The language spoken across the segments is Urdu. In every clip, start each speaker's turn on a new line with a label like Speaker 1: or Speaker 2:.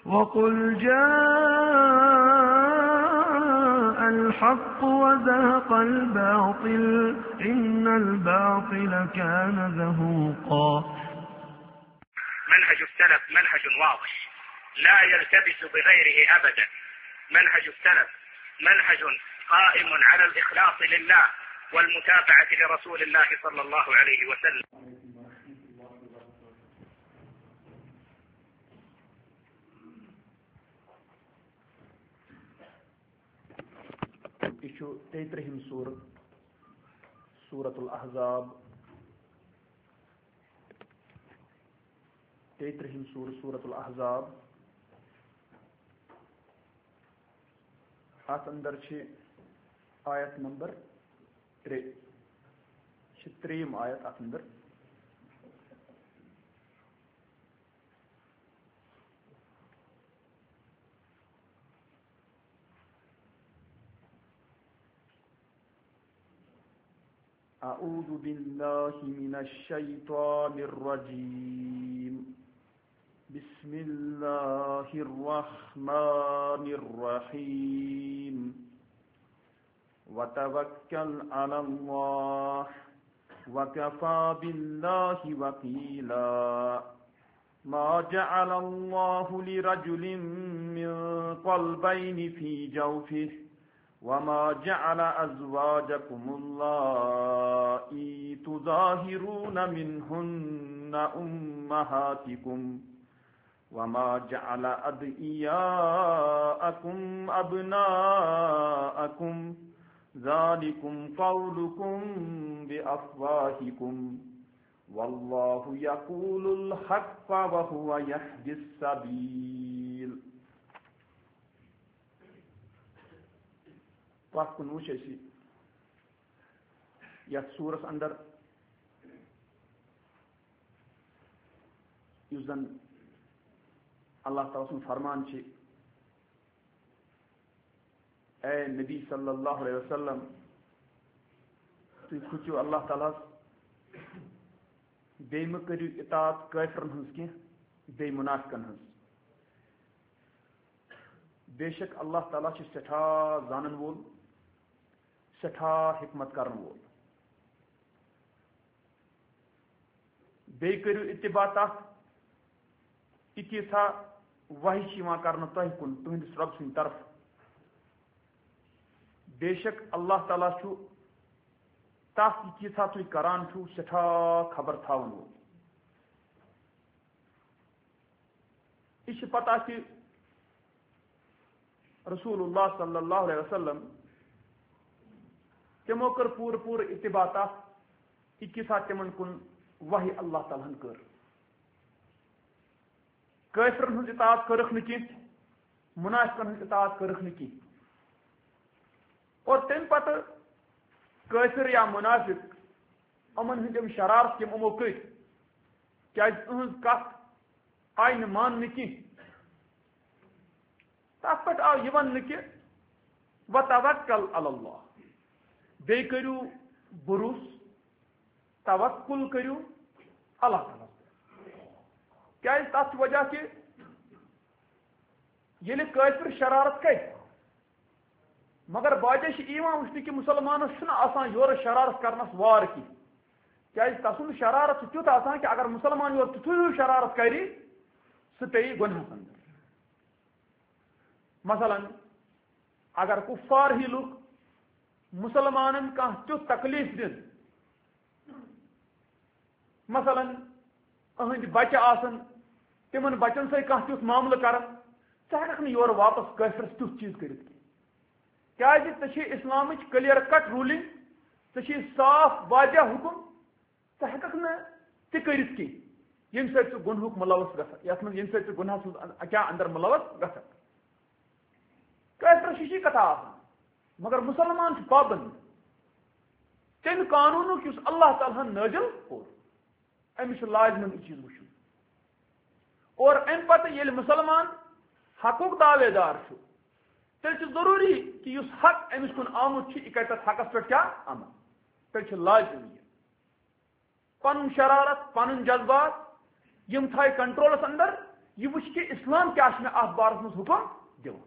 Speaker 1: وقل جاء الحق وزهق الباطل إن الباطل كان زهوقا.
Speaker 2: منهج السلف منهج واضح لا يلتبس بغيره أبدا. منهج السلف منهج قائم على الإخلاص لله والمتابعة لرسول الله صلى الله عليه وسلم.
Speaker 3: یہ 33 سورة الأحزاب 33 سورة الأحزاب ات اندر آیت نمبر 3 3 آیت ات اندر أعوذ بالله من الشيطان الرجيم بسم الله الرحمن الرحيم وتوكل على الله وكفى بالله وكيلا ما جعل الله لرجل من قلبين في جوفه وما جعل أزواجكم اللائي تظاهرون منهن أمهاتكم وما جعل أدعياءكم أبناءكم ذلكم قولكم بأفواهكم والله يقول الحق وهو يهدي السبيل. پتھ کن وچ یتھ سورس اندر یس زن اللہ تعالیٰ سن فرمان چھ اے نبی صلی اللہ علیہ وسلم تھی کھچو اللہ تعالیٰ بیٚیہِ مہ کٔرِو اطاعت کٲفرن ہٕنٛز کینٛہہ بیٚیہِ منافقن ہٕنٛز. بے شک اللہ تعالیٰ چھ سٹھاہ زانن وول سٹھاہ حکمت کرن وول. بیٚیہِ کٔرِو اتباع تتھ ییٖژا وحی چھِ یِوان کرنہٕ تۄہہِ کُن تُہنٛدِس رۄب سٕنٛدِ طرفہٕ. بے شک اللہ تعالیٰ چھُ تتھ ییٖژا تُہۍ کران چھُو سٹھاہ خبر تھاون وول. یہِ چھِ پتہ اَسہِ رسول اللہ صلی اللہ علیہ وسلم تمو کر پور اتباع تتھ ییٖژا تمن کُن وحی اللہ تعالیٰ ہن کر. کٲفرن ہٕنٛز اطاعت کٔرٕکھ نہٕ کینٛہہ منافقن ہٕنٛز اطاعت کٔرٕکھ نہٕ کینٛہہ. اور تمہِ پتہٕ کٲفر یا منافق یِمن ہٕنٛدۍ یِم شرارت یِم یِمو کٔرۍ کیازِ یِہٕنٛز کتھ آیہِ نہٕ ماننہٕ کینٛہہ. تتھ پٮ۪ٹھ آو یہِ وننہٕ کہِ وتوکل علی اللہ بیٚیہِ کٔرِو بروس توکل کٔرِو اللہ تعالیٰ. کیازِ تتھ چھُ وجہ کہِ ییٚلہِ کٲفر شرارت کرِ مگر باجے چھِ یِوان وٕچھنہٕ کہِ مُسلمانس چھُنہٕ آسان یورٕ شرارت کرنس وار کینٛہہ. کیازِ تسُنٛد شرارت چھُ تیُتھ آسان کہِ اگر مُسلمان یورٕ تیُتھُے ہیوٗ شرارت کرِ سُہ پیٚیہِ گۄنہس اندر. مثلاً اگر کفار ہی لُکھ مسلمانن کانٛہہ تیُتھ تکلیف دِن مثلاً أہٕنٛدۍ بچہِ آسن تِمن بچن سۭتۍ کانٛہہ تیُتھ معاملہٕ کرن ژٕ ہٮ۪ککھ نہٕ یورٕ واپس کٲفرس تیُتھ چیٖز کٔرِتھ کینٛہہ. کیازِ ژےٚ چھِ اسلامٕچ کلیر کٹ روٗلِنٛگ ژےٚ چھِ صاف واضح حُکم ژٕ ہٮ۪ککھ نہٕ تہِ کٔرِتھ کینٛہہ ییٚمہِ سۭتۍ ژٕ گۄنہُک مُلوث گژھکھ یتھ منٛز ییٚمہِ سۭتۍ ژٕ گۄنہس منٛز کیٛاہ اندر مُلوث گژھکھ. کٲفرس چھِ یہِ کتھا آسان مگر مسلمان چھُ پابند تمہِ قانوٗنُک یُس اللہ تعالیٰ ہن نٲزِل کوٚر أمِس چھُ لازمن یہِ چیٖز وٕچھُن. اور امہِ پتہٕ ییٚلہِ مسلمان حقُک دعوے دار چھُ تیٚلہِ چھُ ضروٗری کہِ یُس حق أمِس کُن آمُت چھُ یہِ کرِ تتھ حقس پٮ۪ٹھ کیٛاہ عمل. تیٚلہِ چھُ لازم یہِ پنُن شرارت پنٕنۍ جذبات یِم تھایہِ کنٹرولس اندر یہ وچ کہ اسلام کیا میں ات بارس مز حکم دِوان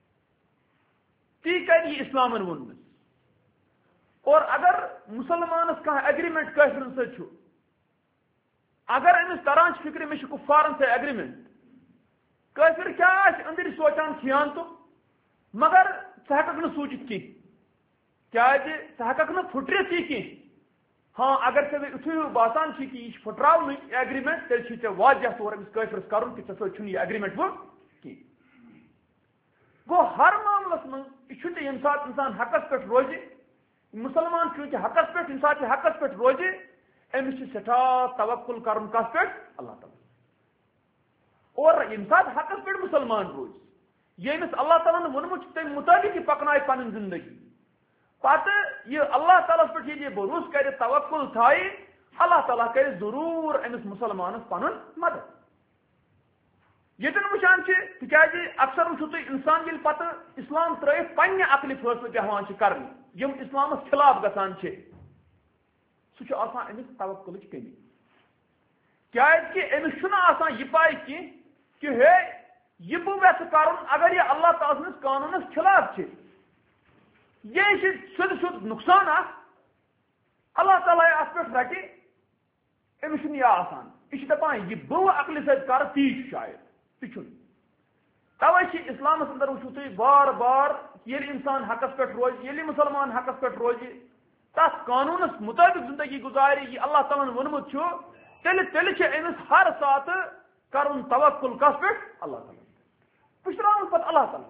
Speaker 3: تی کر یہ اسلامن وونمس اور اگر مسلمانس کانٛہہ ایگریمنٹ کافرن سۭتۍ چھُ اگر أمس تران فکر مے کفارن سے ایگریمنٹ کافر کیا أندر سوچان کھیان تو مگر ژٕ ہیٚککھ نہٕ سوٗنٛچِتھ کینٛہہ کیازِ ژٕ ہیٚککھ نہٕ پھٕٹرِتھ یہِ کینٛہہ ہاں اگر ژےٚ یِتھُے ہیوٗ باسان چھی کہ یہ پھٕٹراونٕچ ایگریمنٹ تیٚلہِ چھی ژےٚ واضح طور أمِس کٲفرس کرُن کہ ژےٚ سۭتۍ چھُنہٕ یہِ ایگریمنٹ وۄنۍ کینٛہہ گوٚو ہر معاملس منٛز یہِ چھُنہٕ ییٚمہِ ساتہٕ اِنسان حقس پٮ۪ٹھ روزِ مسلمان چونکہ حقس پٮ۪ٹھ ییٚمہِ ساتہٕ یہِ حقس پٮ۪ٹھ روزِ أمِس چھُ سٮ۪ٹھاہ توکل کرُن کتھ پٮ۪ٹھ اللہ تعالیٰ اور ییٚمہِ ساتہٕ حقس پٮ۪ٹھ مسلمان روزِ ییٚمِس اللہ تعالیٰ ہن ووٚنمُت چھُ تمہِ مُطٲبِق یہِ پکنایہِ پنٕنۍ زندگی پتہٕ یہِ اللہ تعالیٰ پٮ۪ٹھ ییٚلہِ یہِ بروسہٕ کرِ توکل تھایہِ اللہ تعالیٰ کرِ ضروٗر أمِس مسلمانس پنُن مدد ییٚتٮ۪ن وٕچھان چھِ تِکیازِ اکثر وٕچھِو تُہۍ اِنسان ییٚلہِ پتہٕ اسلام ترٲیِتھ پننہِ عقلہِ فٲصلہٕ بیٚہوان چھِ کرنہِ یِم اسلامس خلاف گژھان چھِ سُہ چھُ آسان أمِس توکلٕچ کمی کیازکہِ أمِس چھُنہٕ آسان یہِ پاے کینٛہہ کہ ہے یہ بہٕ ویٚژھٕ کرُن اگر یہِ اللہ تعالیٰ سٕنٛدِس قانوٗنس خلاف چھِ یہ چھِ سیوٚد سیوٚد نقصان اکھ اللہ تعالیٰ اتھ پٮ۪ٹھ رٹہِ أمِس چھُنہٕ یہِ آسان یہِ چھُ دپان یہِ بہٕ عقلہِ سۭتۍ کرٕ تی چھُ شاید تہِ چھُنہٕ توے چھِ اسلامس اندر وٕچھِو تُہۍ بار بار ییٚلہِ انسان حقس پٮ۪ٹھ روزِ ییٚلہِ مسلمان حقس پٮ۪ٹھ روزِ تتھ قانوٗنس مُطٲبِق زندگی گُزارِ یہِ اللہ تعالیٰ ہن ووٚنمُت چھُ تیٚلہِ چھِ أمِس ہر ساتہٕ کرُن توکل کتھ پٮ۪ٹھ اللہ تعالیٰ پُشراوُن پتہٕ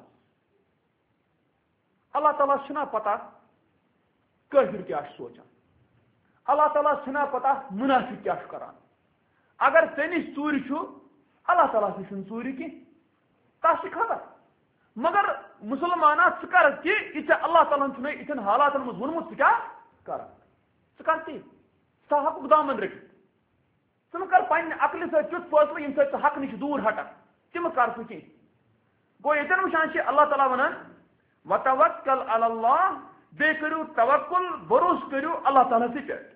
Speaker 3: اللہ تعالیٰ چھُنا پتہ کٲفر کیاہ چھُ سونٛچان اللہ تعالیٰ چھُنا پتہ مُنافِق کیاہ چھُ کران اگر ژےٚ نِش ژوٗرِ چھُ اللہ تعالیٰ نِش چھُنہٕ ژوٗرِ کینٛہہ تتھ چھِ خبر مگر مسلمانا ژٕ کر کہِ یہِ ژےٚ اللہ تعالیٰ ہن چھُنَے یِتھٮ۪ن حالاتن منٛز ووٚنمُت ژٕ کیاہ کران ژٕ کر تی ژٕ حقُک دامن رٔٹِتھ ژٕ مہٕ کر پننہِ عقلہِ سۭتۍ تیُتھ فٲصلہٕ ییٚمہِ سۭتۍ ژٕ حق نِش دوٗر ہٹکھ تہِ مہٕ کر سُہ کینٛہہ گوٚو ییٚتٮ۪ن وٕچھان چھِ اللہ تعالیٰ ونان وتوکل علی اللہ بیٚیہِ کٔرِو توکل بروسہٕ کٔرِو اللہ تعالیٰ سٕے پٮ۪ٹھ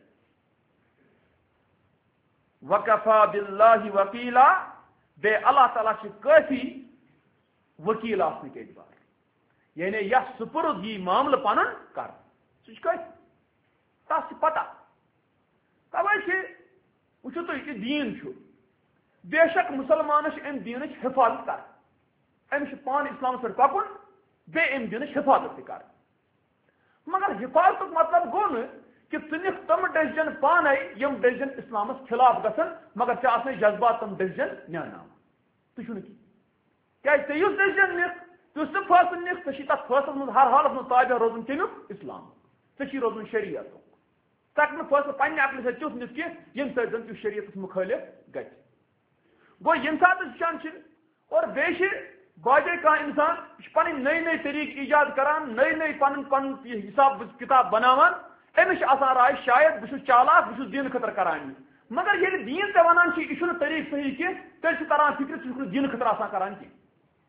Speaker 3: وکفا باللہ وکیلا بیٚیہِ اللہ تعالیٰ چھِ کٲفی وکیل آسنٕکۍ اعتبار یعنی یتھ سپرد یی معاملہٕ پنُن کرنہٕ سُہ چھُ کٲفی تتھ چھِ پتہ توے چھِ وٕچھِو تُہۍ یہِ دیٖن چھُ بے شک مسلمانس چھِ امہِ دیٖنٕچ حفاظت کرٕنۍ أمِس چھُ پانہٕ اسلامس پٮ۪ٹھ پکُن بیٚیہِ امہِ دیٖنٕچ حفاظت تہِ کرٕنۍ مگر حفاظتُک مطلب گوٚو نہٕ کہ ژٕ نِکھ تِم ڈیسجن پانے یِم ڈیسجن اسلامس خلاف گژھن مگر ژےٚ آسنے جذبات تِم ڈیسجن نیاناوان تہِ چھُنہٕ کینٛہہ کیازِ ژےٚ یُس ڈیسجن نِکھ یُس ژٕ فٲصلہٕ نِکھ ژےٚ چھی تتھ فٲصلس منٛز ہر حالس منٛز تابع روزُن کمیُک اسلام ژےٚ چھی روزُن شریعتُک ژٕ ہیٚککھ نہٕ فٲصلہٕ پننہِ عقلہِ سۭتۍ تیُتھ نِتھ کینٛہہ ییٚمہِ سۭتۍ زن تہِ شریعتس مُخٲلف گژھِ گوٚو ییٚمہِ ساتہٕ أسۍ وٕچھان چھِ اور بیٚیہِ چھِ باقٕے کانٛہہ اِنسان یہِ چھُ پنٕنۍ نٔے نٔے طریٖقہٕ ایجاد کران نٔے نٔے پنُن حساب کِتاب بناوان أمِس چھِ آسان راے شاید بہٕ چھُس چالاک بہٕ چھُس دیٖنہٕ خٲطرٕ کران یہِ مگر ییٚلہِ دیٖن ژےٚ ونان چھِ یہِ چھُنہٕ طریٖقہٕ صحیح کینٛہہ تیٚلہِ چھُ تران فکرِ ژٕ چھُکھ نہٕ دیٖنہٕ خٲطرٕ آسان کران کینٛہہ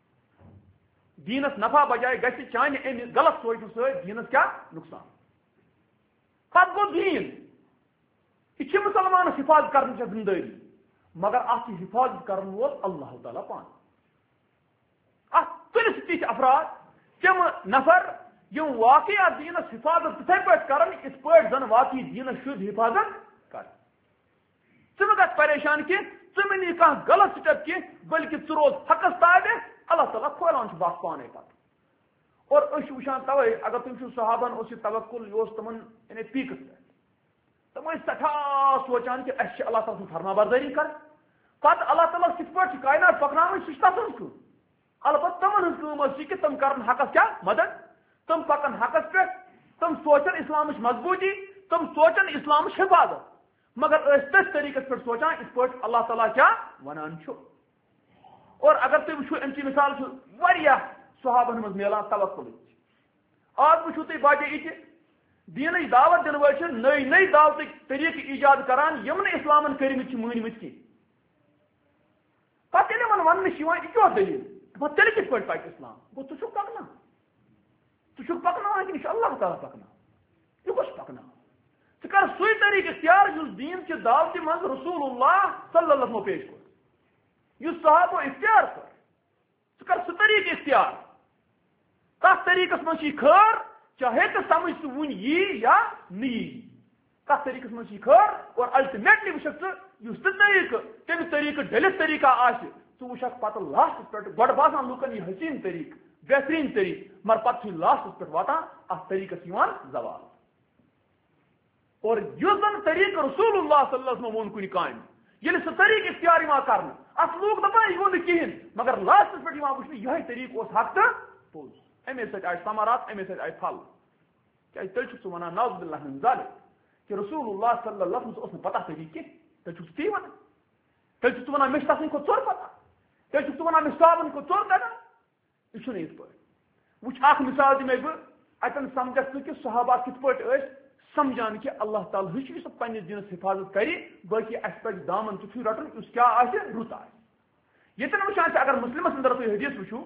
Speaker 3: دیٖنس نفع بجاے گژھِ چانہِ امہِ غلط سونٛچنہٕ سۭتۍ دیٖنس کیاہ نقصان پتہٕ گوٚو دیٖن یہِ چھِ مسلمانس حفاظت کرنٕچ ذمہٕ دٲری مگر اتھ چھِ حفاظت کرن وول اللہ تعالیٰ پانہٕ اتھ تُلِتھ تِتھۍ افراد تِم نفر یِم واقعی اتھ دیٖنس حفاظت تِتھے پٲٹھۍ کرن یِتھ پٲٹھۍ زن واقعی دیٖنس شُد حفاظت کرِ ژٕ مہٕ گژھ پریشان کینٛہہ ژٕ مہٕ نی کانٛہہ غلط سٹیپ کینٛہہ بلکہِ ژٕ روز حقس تابع اللہ تعالیٰ کھولان چھُ بس پانے پتہٕ اور أسۍ چھِ وٕچھان توے اگر تُہۍ وٕچھِو صحابن اوس یہِ توکل یہِ اوس تِمن یعنی پیٖکس پٮ۪ٹھ تِم ٲسۍ سٮ۪ٹھاہ سونٛچان کہِ اَسہِ چھِ اللہ تعالیٰ سٕنٛز فرما بردٲری کرٕنۍ پتہٕ اللہ تعالیٰ کِتھ پٲٹھۍ چھِ کاینات پکناوٕنۍ سُہ چھِ تتھ ہٕنٛز کٲم البتہ تِمن ہٕنٛز کٲم ٲس یہِ کہِ تِم کرن حقس کیاہ مدد تِم پکن حقس پٮ۪ٹھ تِم سونٛچن اسلامٕچ مضبوٗطی تِم سونٛچن اسلامٕچ حفاظت مگر ٲسۍ تٔتھۍ طریٖقس پٮ۪ٹھ سونٛچان یِتھ پٲٹھۍ اللہ تعالیٰ کیاہ ونان چھُ اور اگر تُہۍ وٕچھِو امچہِ مثال چھِ واریاہ صحابن منٛز میلان توکلٕچ آز وٕچھِو تُہۍ باقٕے یِتہِ دیٖنٕچ دعوت دِنہٕ وٲلۍ چھِ نٔے نٔے دعوتٕکۍ طریٖقہٕ ایجاد کران یِم نہٕ اسلامن کٔرمٕتۍ چھِ مٲنمٕتۍ کینٛہہ پتہٕ ییٚلہِ یِمن وننہٕ چھِ یِوان یہِ کیٛاہ دٔلیٖل دپان تیٚلہِ کِتھ پٲٹھۍ پکہِ اسلام گوٚو ژٕ چھُکھ پکناوان کِنہٕ یہِ چھُ اللہ تعالیٰ پکناوان یہِ کُس پکناوان ژٕ کر سُے طریٖقہٕ اختیار یُس دیٖن چہِ دعوتہِ منٛز رسول اللہ صلی اللہ علیہ وسلمو پیش کوٚر اس صحابو اختیار کر سہ طریقہ اختیار تس طریقس من خیر چاہے تو سمجھ سہ ون یا نی تس طریقس من خیر اور الٹیمیٹلی وچک اس طریقہ تمس طریقہ ڈلس طریقہ آہ وچک پتہ لاسٹس پہ گۄڈٕ باسان لوکن یہ حسین طریقہ بہترین طریقہ مگر پتہ لاسٹس پہ واتان ات طریقس زوال اور اس زن طریقہ رسول اللہ صلی اللہ علیہ وسلم وون کن کام یل سہ طریقہ اختیار کر ات لوگ دپان یہ ون کہین مگر لاسٹس پہ وچن یہ طریقہ اس حق تو پوز امے سۭتۍ آیہِ ثمرات امے سۭتۍ آیہِ پھل کیازِ تیٚلہِ چھُکھ ژٕ وَنان نعوذ باللہ من ذالک کہ رسول اللہ صلی اللہ علیہ وسلم اوس نہٕ پتہ طریقہ کینٛہہ تیٚلہِ چھُکھ ژٕ تی وَنان تیٚلہِ چھُکھ ژٕ وَنان مےٚ چھُ تَتھ کھۄتہٕ ژوٚر پتہ تیٚلہِ چھُکھ ژٕ وَنان مےٚ چھُ صحابن کھۄتہٕ ژوٚر تگان یہِ چھُنہٕ یِتھ پٲٹھۍ وٕچھ اکھ مثال دِمے بہٕ اتٮ۪ن سمجھکھ ژٕ کہِ صحابہ کِتھ پٲٹھۍ ٲسۍ سمجھان کہ اللہ تعالیٰ ہیٚچھ یُس پننِس دینس حفاظت کرِ باقی اَسہِ پَزِ دامن تِتھُے رٹُن یُس کیٛاہ آسہِ رُت آسہِ ییٚتٮ۪ن وٕچھان چھِ اگر مسلمس اندر تُہۍ حدیث وٕچھو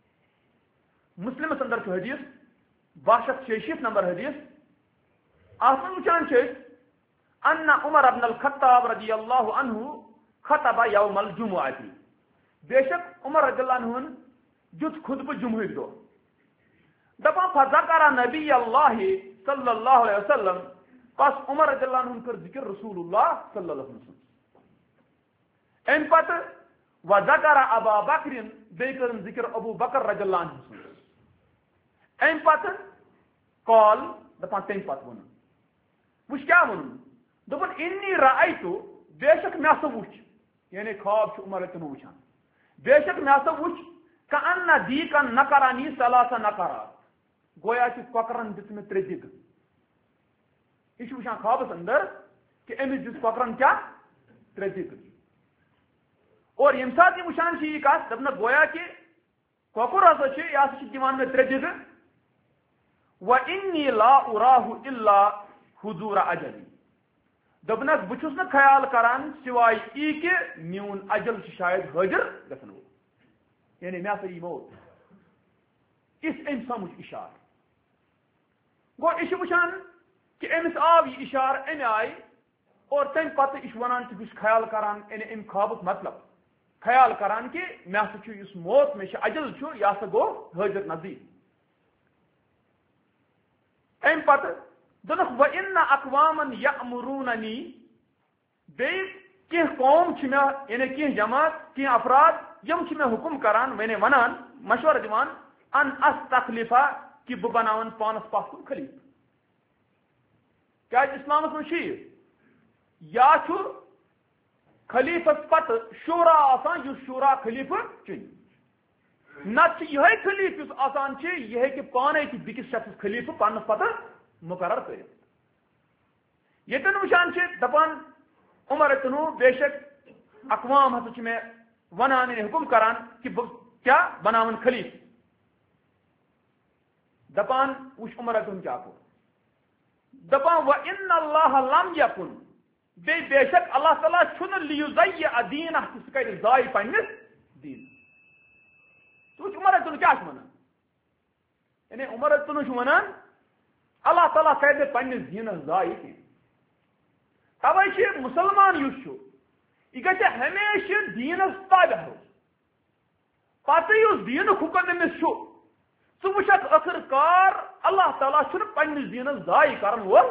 Speaker 3: مسلمس اندر چھُ حدیث 62 نمبر حدیث اتھ منٛز وٕچھان چھِ أسۍ ان عمر بن الخطاب رضی اللہ عنہ خطب یوم الجمعہ بے شک عمر رضی اللہ عنہ دیُت خطبہ جمعہ دۄہ دپان فذکر نبی اللہ صلی اللہ علیہ وسلم پس عمر رضی اللہ عنہ کر ذکر رسول اللہ صلی اللہ علیہ وسلم امہ پتہ وذکر ابا بکر بیٚیہِ کٔرٕن ذکر ابو بکر رضی اللہ عنہ امہ پتہ قال دپان تمہ پتہ ون وچھ کیا ون دپن انی رأیتو بے شک مے ہسا وچھ یعنی خواب چھ عمر تم وچھان بے شک مے ہسا وچھ کأن دیکن نقرانی ثلاث نقرات گویا کہ کۄکرن دِژ مےٚ 3 دِگ یہ وچھان خوابس اندر کہ امس دِژ کۄکرن کیا 3 دِگ اور یم سات یہ وچھان یہ کت دپنا گویا کہ کۄکُر ہسا چھ یہ ہسا دِوان مےٚ 3 دِگ وإني لا أراه إلا حضور أجلي دپنس بہ چھُس نہٕ خیال کران سوائے ای کہ میون اجل شاید حاضر گژھن وول یعنی مےٚ ہسا یی موت اس أمۍ سمجھ اشار گو یہ وچھان کہ امس آو یہ اشار امہ آئی اور تمہ پتہ یہ ونان کہ بہٕ خیال کران یعنی ام خوابک مطلب خیال کران کہ مےٚ ہسا چھُ یُس موت مےٚ چھُ اجل چھُ یہ ہسا گو حاضر نزدیک امہ پتہ دنک وَإِنَّ أَقْوَامًا يَأْمُرُونَنِي بیٚیہِ قوم چھ مےٚ یعنی کینٛہہ جماعت کینٛہہ افراد یم چھ مےٚ حکم کران یعنی ونان مشورہ دِوان ان استخلفا کہ بہٕ بناون پانس پتھ کُن خلیفہ کیازِ اسلامس منٛز چھُ یا چھُ خلیفس پتہ شورا آسان یُس شورا خلیفہ چُنہِ نتہٕ چھُ یِہے خلیفہ یُس آسان چھُ یہِ ہیٚکہِ پانے تہِ بیٚکِس شخصس خلیفہ پننس پتہ مقرر کٔرِتھ ییٚتٮ۪ن وٕچھان چھِ دپان عمر تنو بے شک اقوام ہسا چھِ مےٚ ونان یعنی حکم کران کہ بہٕ کیٛاہ بناون خلیفہ دپان وٕچھ عمر تن کیٛاہ کوٚر دپان وَإِنَّ اللَّهَ لَمْ يَكُنْ بیٚیہِ بے شک اللہ تعالیٰ چھُنہٕ لِیُضَیِّعَ دیٖنَہ کہِ سُہ کرِ ضایہِ پننِس دیٖنس ژٕ وٕچھ عمر تن کیٛاہ چھُ ونان یعنی عمر تن چھُ ونان اللہ تعالیٰ کرِ نہٕ پننِس دیٖنس ضایہِ کینٛہہ توے چھُ مسلمان یُس چھُ یہِ گژھِ ہمیشہِ دیٖنس تابع روزُن پتہٕ یُس دیٖنُک حُکم أمِس چھُ ژٕ وٕچھکھ ٲخر کار اللہ تعالیٰ چھُنہٕ پننِس دیٖنس ضایہِ کرن وول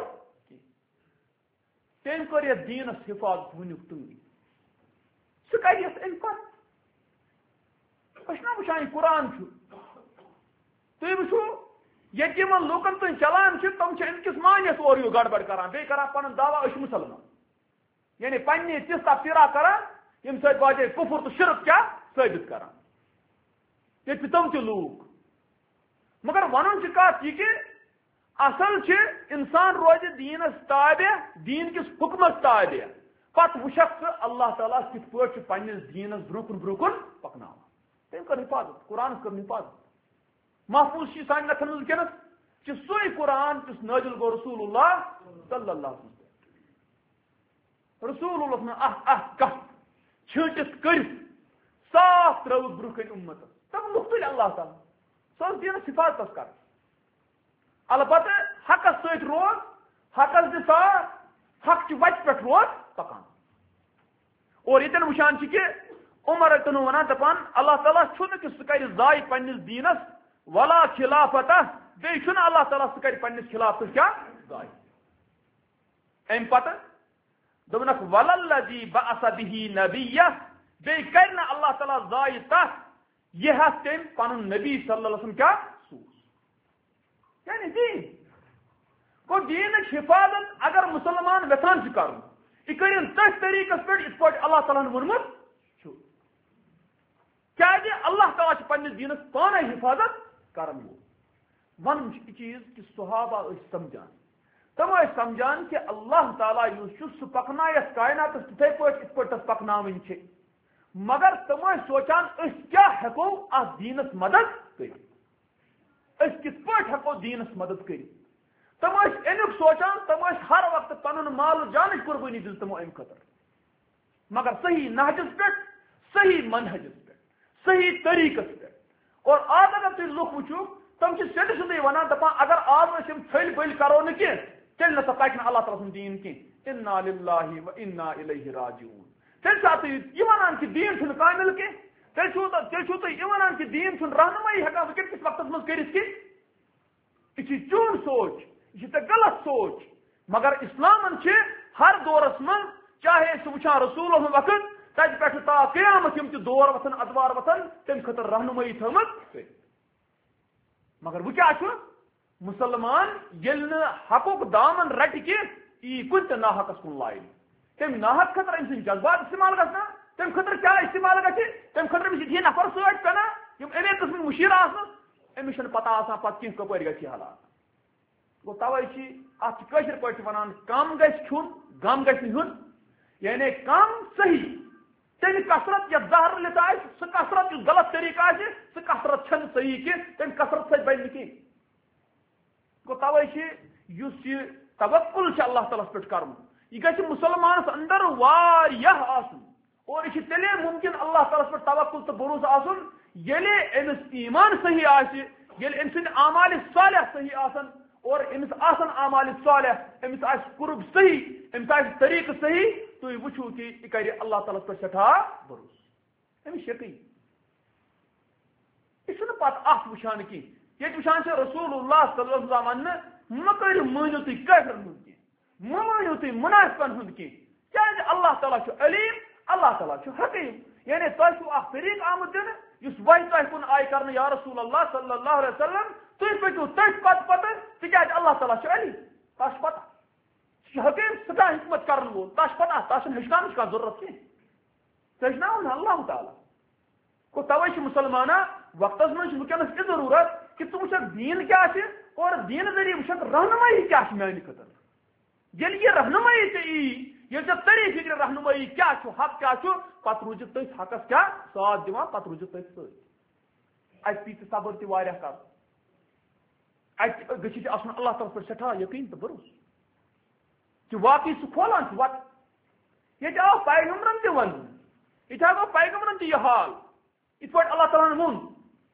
Speaker 3: تٔمۍ کٔر یتھ دیٖنس حفاظت وٕنیُک تٲنۍ سُہ کرِ یتھ امہِ پتہٕ أسۍ چھِنا وٕچھان یہِ قرآن چھُ تُہۍ وٕچھو ییٚتہِ یِمن لوٗکن تُہۍ چلان چھِ تِم چھِ أمکِس مانیس اورٕ یور گڑبڑ کران بیٚیہِ کران پنُن دعوا أسۍ چھِ مُسلمان یعنی پننہِ تِژھ تفسیٖرا کران ییٚمہِ سۭتۍ باجے کُفُر تہٕ شرک کیٛاہ ثٲبت کران ییٚتہِ چھِ تِم تہِ لوٗکھ مگر ونُن چھُ کتھ یہِ کہِ اصل چھِ انسان روزِ دیٖنس تابع دیٖن کِس حُکمس تابع پتہٕ وٕچھکھ ژٕ اللہ تعالیٰ کِتھ پٲٹھۍ چھُ پننِس دیٖنس برونٛہہ کُن پکناوان تٔمۍ کٔر حفاظت قرآنس کٔر حفاظت محفوظ چھِ سانہِ نتھن منٛز وٕنکیٚنس چھُ سُے قرآن یُس نٲزِل گوٚو رسول اللہ صلی اللہ علیہ وسلم رسول اللہ اکھ کتھ چھٲنٹِتھ کٔرِتھ صاف ترٲوٕکھ برونٛہہ کَنہِ اُمتس تِم لُکھ تُلۍ اللہ تعالیٰ سۄ ٲس دیٖنس حفاظتس کران البتہ حقس سۭتۍ روز حقس دِ ساتھ حق چہِ وتہِ پٮ۪ٹھ روز پکان اور ییٚتٮ۪ن وٕچھان چھِ کہِ عمر تنو ونان دپان اللہ تعالیٰ چھُنہٕ کہ سُہ کَرِ ضایع پنٛنِس دیٖنس ولا خلافتا بیٚیہِ چھُنہٕ اللہ تعالیٰ سُہ کَرِ پنٛنِس خلافَس کیٛاہ ضایع اَمہِ پتہٕ دوٚپنکھ وللذی بعث بِہ نبیہ بیٚیہِ کَرِ نہٕ اللہ تعالیٰ ضایع تتھ یہ ہتھ تٔمۍ پنُن نبی صلی اللہ علیہ وسلم کیٛاہ سوٗز یعنی دیٖن گوٚو دیٖنٕچ حفاظت اگر مسلمان یژھان چھُ کرُن یہِ کٔرِن تٔتھۍ طریٖقس پٮ۪ٹھ یِتھ پٲٹھۍ اللہ تعالیٰ ہن ووٚنمُت چھُ کیٛازِ اللہ تعالیٰ چھُ پننِس دیٖنس پانے حفاظت کرن وول ونُن چھُ یہِ چیٖز کہِ صحابہ ٲسۍ سمجھان تم ٲسۍ سمجھان کہ اللہ تعالیٰ یُس چھُ سُہ پکنایس کائناتس تِتھے پٲٹھۍ یِتھ پٲٹھۍ تس پکناوٕنۍ چھِ مگر تم ٲسۍ سونچان أسۍ کیٛاہ ہٮ۪کو اتھ دیٖنس مدد کٔرِتھ أسۍ کِتھ پٲٹھۍ ہٮ۪کو دیٖنس مدد کٔرِتھ تم ٲسۍ امیُک سونچان تم ٲسۍ ہر وقتہٕ پنُن مال جانٕچ قربٲنی دِژ تمو امہِ خٲطرٕ مگر صحیح نہجس پٮ۪ٹھ صحیح منہجس پٮ۪ٹھ صحیح طریقس پٮ۪ٹھ اور آز اگر تُہۍ لُکھ وٕچھِو تم چھِ سیٚدِ سیٚودُے ونان دپان اگر آز أسۍ یِم ژھٔلۍ بٔلۍ کرو نہٕ کینٛہہ تیٚلہِ نسا پکہِ نہٕ اللہ تعالیٰ سُنٛد دیٖن کینٛہہ انا للہ و انا الیہ راجعون تیٚلہِ چھا تُہۍ یہِ ونان کہ دیٖن چھُنہٕ کامل کینٛہہ تیٚلہِ چھُو تُہۍ یہِ ونان کہ دیٖن چھُنہٕ رہنمٲیی ہٮ۪کان وٕنکیٚن کِس وقتس منٛز کٔرِتھ کینٛہہ یہِ چھِ چون سونچ یہ چھِ ژےٚ غلط سونچ مگر اسلامن چھِ ہر دورس منٛز چاہے أسۍ وٕچھان رسوٗل ہُنٛد وقت تتہِ پٮ۪ٹھٕ تا قیامت یِم تہِ دور وۄتھن ادوار وۄتھن تمہِ خٲطرٕ رہنمٲیی تھٲومٕژ مگر وۄنۍ کیٛاہ چھُ مسلمان ییٚلہِ نہٕ حقُک دامن رٹہِ کینٛہہ یی کُنہِ تہِ ناحقس کُن لایہِ تمہِ ناحق خٲطرٕ أمۍ سٕنٛدۍ جذبات استعمال گژھان تمہِ خٲطرٕ کیٛاہ استعمال گژھِ تمہِ خٲطرٕ أمِس یِتھی نفر سۭتۍ پٮ۪نان یِم اَمے قٕسمٕکۍ مُشیر آسان أمِس چھنہٕ پتہ آسان پتہٕ کینٛہہ کپٲرۍ گژھِ یہِ حالات گوٚو توے چھِ اتھ چھِ کٲشِر پٲٹھۍ ونان کم گژھِ کھیوٚن غم گژھِ نہٕ ہیوٚن یعنی کم صحیح تیٚلہِ کثرت یتھ زہر لِتھ آسہِ سُہ کثرت یُس غلط طریٖقہٕ آسہِ سُہ کثرت چھنہٕ صحیح کینٛہہ تمہِ کثرت سۭتۍ بنہِ نہٕ کینٛہہ گوٚو توے چھِ یُس یہِ توکُل چھُ اللہ تعالیٰ ہس پٮ۪ٹھ کرُن یہ گژھِ مسلمانس اندر واریاہ آسُن اور یہ تیلے ممکن اللہ تعالیٰ پٮ۪ٹھ توکل تہٕ بھروسہٕ آسُن ییٚلہِ أمِس ایمان صحیح آسہِ ییٚلہِ أمۍ سٕنٛدۍ اعمالِ صالح صحیح آسن اور أمِس آسن اعمالِ صالح أمِس آسہِ قرب صحیح أمِس آسہِ طریٖقہٕ صحیح تُہۍ وٕچھِو کہِ یہِ کرِ اللہ تعالیٰ پٮ۪ٹھ سٮ۪ٹھاہ بھروسہٕ أمِس یقیٖن یہِ چھُنہٕ پتہٕ اتھ وٕچھان کینٛہہ ییٚتہِ وٕچھان چھِ رسول اللہ صلی اللہ علیہ وسلم وننہٕ مہ کٔرِو مٲنِو تُہۍ کٲفرن ہُنٛد کینٛہہ مہ مٲنِو تُہۍ مُنافقن ہُنٛد کینٛہہ کیٛازِ اللہ تعالیٰ چھُ علیم اللہ تعالیٰ چھُ حکیٖم یعنی تۄہہِ چھُو اکھ طریٖقہٕ آمُت دِنہٕ یُس وۄنۍ تۄہہِ کُن آیہِ کرنہٕ یا رسول اللہ صلی اللہ علیہ وسلم تُہۍ پٔکِو تٔتھۍ پتہٕ تِکیٛازِ اللہ تعالیٰ چھُ علیم تتھ چھُ پتہ سُہ چھُ حکیٖم سٮ۪ٹھاہ حکمت کرن وول تتھ چھُ پتہ تتھ چھُنہٕ ہیٚچھناونٕچ کانٛہہ ضروٗرت کینٛہہ سُہ ہیٚچھناوُن اللہ تعالیٰ گوٚو توے چھِ مُسلمانہ وقتس منٛز چھِ وٕنکیٚنس یہِ ضروٗرت کہ ژٕ وٕچھکھ دیٖن کیٛاہ چھِ اور دیٖنہٕ ذٔریعہٕ وٕچھکھ رہنمٲیی کیٛاہ چھِ میانہِ خٲطرٕ ییٚلہِ یہِ رہنمٲیی ژےٚ یی ییٚلہِ ژےٚ تری فِکرِ رہنمٲیی کیٛاہ چھُ حق کیٛاہ چھُ پتہٕ روٗزِتھ تٔتھۍ حقس کیٛاہ ساتھ دِوان پتہٕ روٗزِتھ تٔتھۍ سۭتۍ اَتہِ پی ژٕ صبر تہِ واریاہ کرُن اَتہِ گژھِ ژےٚ آسُن اللہ تعالیٰ پٮ۪ٹھ سٮ۪ٹھاہ یقیٖن تہٕ بھروسہٕ کہ واقعی سُہ کھولان چھُ وتھ ییٚتہِ آو پیغمبرن تہِ وننہٕ ییٚتہِ آو پیغمبرن تہِ یہِ حال یِتھ پٲٹھۍ اللہ تعالیٰ ہن ووٚن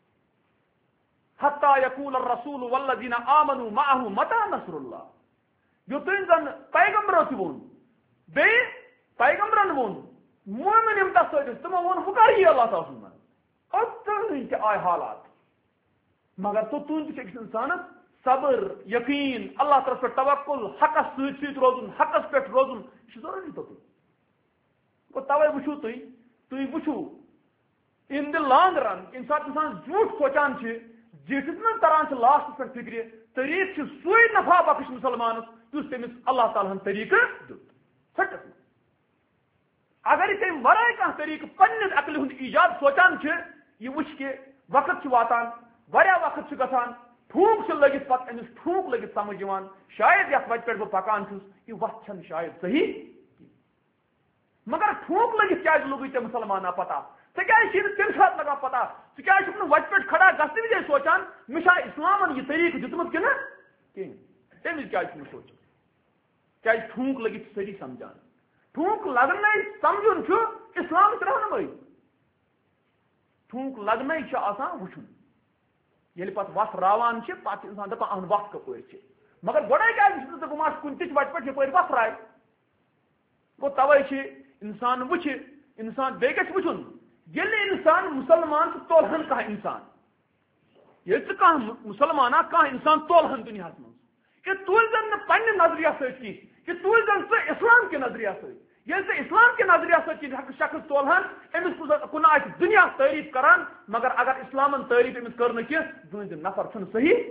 Speaker 3: حتى يقول الرسول والذين آمنوا معه متى نصر الله یوٚتانۍ زن پیغمبرو تہِ ووٚن بیٚیہِ پیغمبرن ووٚن مومن یِم تتھ سۭتۍ ٲسۍ تِمو ووٚن ہُہ کر یی اللہ تعالیٰ سُنٛد اوٚتانۍ تہِ آیہِ حالات مگر توٚتانۍ تہِ چھُ أکِس انسانس صبر یقیٖن اللہ تعالیٰ پٮ۪ٹھ توکل حقس سۭتۍ سۭتۍ روزُن حقس پٮ۪ٹھ روزُن یہِ چھُ ضروٗری توٚتانۍ گوٚو توے وٕچھِو تُہۍ وٕچھِو اِن دِ لانگ رن ییٚمہِ ساتہٕ انسان زیوٗٹھ سونچان چھِ زیٖٹھِس منٛز تران چھِ لاسٹس پٮ۪ٹھ فِکرِ طریٖقہٕ چھُ سُے نفع بخش مسلمانس یُس تٔمِس اللہ تعالیٰ ہن طریٖقہٕ دیُت ژھٹس منٛز اگر یہِ تمہِ ورٲے کانٛہہ طریٖقہٕ پننِس عقلہِ ہُنٛد ایجاد سونچان چھِ یہِ وٕچھ کہِ وقت چھُ واتان واریاہ وقت چھُ گژھان ٹھوٗک چھُ لٔگِتھ پتہٕ أمِس ٹھوٗک لٔگِتھ سمجھ یِوان شاید یتھ وتہِ پٮ۪ٹھ بہٕ پکان چھُس یہِ وتھ چھنہٕ شاید صحیح مگر ٹھوٗک لٔگِتھ کیٛازِ لوٚگُے ژےٚ مُسلمانا پتہ ژےٚ کیٛازِ چھُے نہٕ تمہِ ساتہٕ لگان پتہ ژٕ کیٛازِ چھُکھ نہٕ وتہِ پٮ۪ٹھ کھڑا گژھنہٕ وِزے سونچان مےٚ چھا اسلامن یہِ طریٖقہٕ دیُتمُت کِنہٕ کِہیٖنۍ تمہِ وِزِ کیٛازِ چھُ نہٕ سونچان کیٛازِ ٹھوٗک لٔگِتھ چھِ سٲری سمجھان ٹھوٗک لگنے سمجھُن چھُ اسلامٕچ رہنمٲیی ٹھوٗک لگنے چھُ آسان وٕچھُن ییٚلہِ پتہٕ وتھ راوان چھِ پتہٕ چھُ انسان دپان اہن وتھ کپٲرۍ چھِ مگر گۄڈے کیٛازِ چھُس نہٕ ژٕ گوٚماس کُنہِ تہِ وتہِ پٮ۪ٹھ یپٲرۍ وتھ راے گوٚو توے چھِ انسان وٕچھِ انسان بیٚیہِ گژھِ وٕچھُن یل انسان مسلمان تو تولہن کھانا انسان یل مسلمانہ کھانا انسان تولہن دنیا من یہ تول زن پنہ نظریہ سی یہ تول زن سہ اسلام کے نظریہ سی یل سہ اسلام کے نظریہ سی شخص تولہن امس کن آ دنیا تعریف کران مگر اگر اسلامن تعریف امس کر کی تہذ نفر چھ صحیح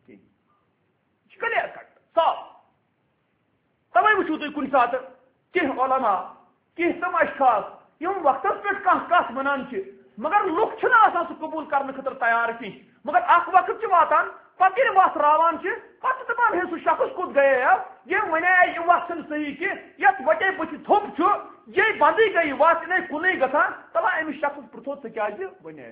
Speaker 3: کلیئر کٹ صاف توے وچھو تھی کن سات کی علماء کی تم اشخاص یم وقت پہ کت ونان مگر لوگ سہ قبول کرنے خاطر تیار کی مگر اخ وقت واتان پتہ یل وت راوان پتہ دپان ہے سہ شخص کت گئے یہ ونے یہ وت چھ صحیح کی یت وٹے بت تھوپ یہ بندی گئی وت نے کن گھان دپان امس شخص پرژھو ژے کیازِ ونے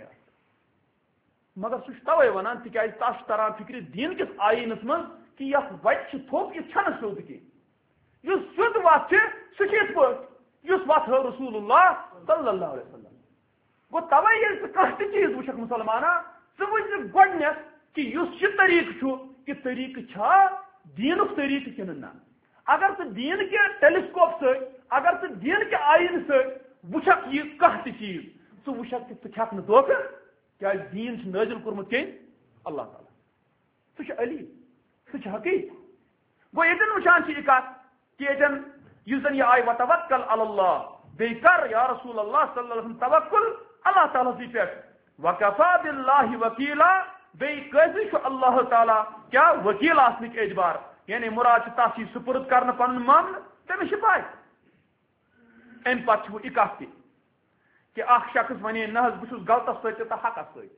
Speaker 3: مگر سہ توے ونان تکیاز تس تران فکر دین کس آئینس من کہ یت وتہ تھوپ یہ چھنہ سیود کی سیود وت سہ یت پہ وت ہو رسول اللہ صلی اللہ علیہ وسلم گو توے یل ژٕ چیز وچھک مسلمانہ ژٕ وچھ گۄڈنیتھ کہ یہ طریقہ یہ طریقہ چھا دینک طریقہ کن نا اگر ژٕ دین کے ٹیلیسکوپ ست اگر ژٕ دین کے آئین ست وچھک یہ کانٛہہ تہِ چیز ژٕ وچھک کہ ژٕ کھیکھ نہٕ دھوکہ کیاز دین چھ نازل کورمت کین اللہ تعالی سہ چھ علی سہ چھ حقیق گو یتن وچھان چھ یہ کت کہ یتن یس زن یہ آئی وتوکل علی اللہ بی کر یا رسول اللہ صلی اللہ علیہ وسلم توکل اللہ تعالی سی پہ وکفا باللہ وکیلا بی کیسے چھ اللہ تعالی کیا وکیل آسنک اعتبار یعنی مراد تس سپرد کرنا پن معاملہ تمس پائے ام پتہ یہ کت تہ کہ اخ شخص ون نہ بس غلطس ست تو حقس ست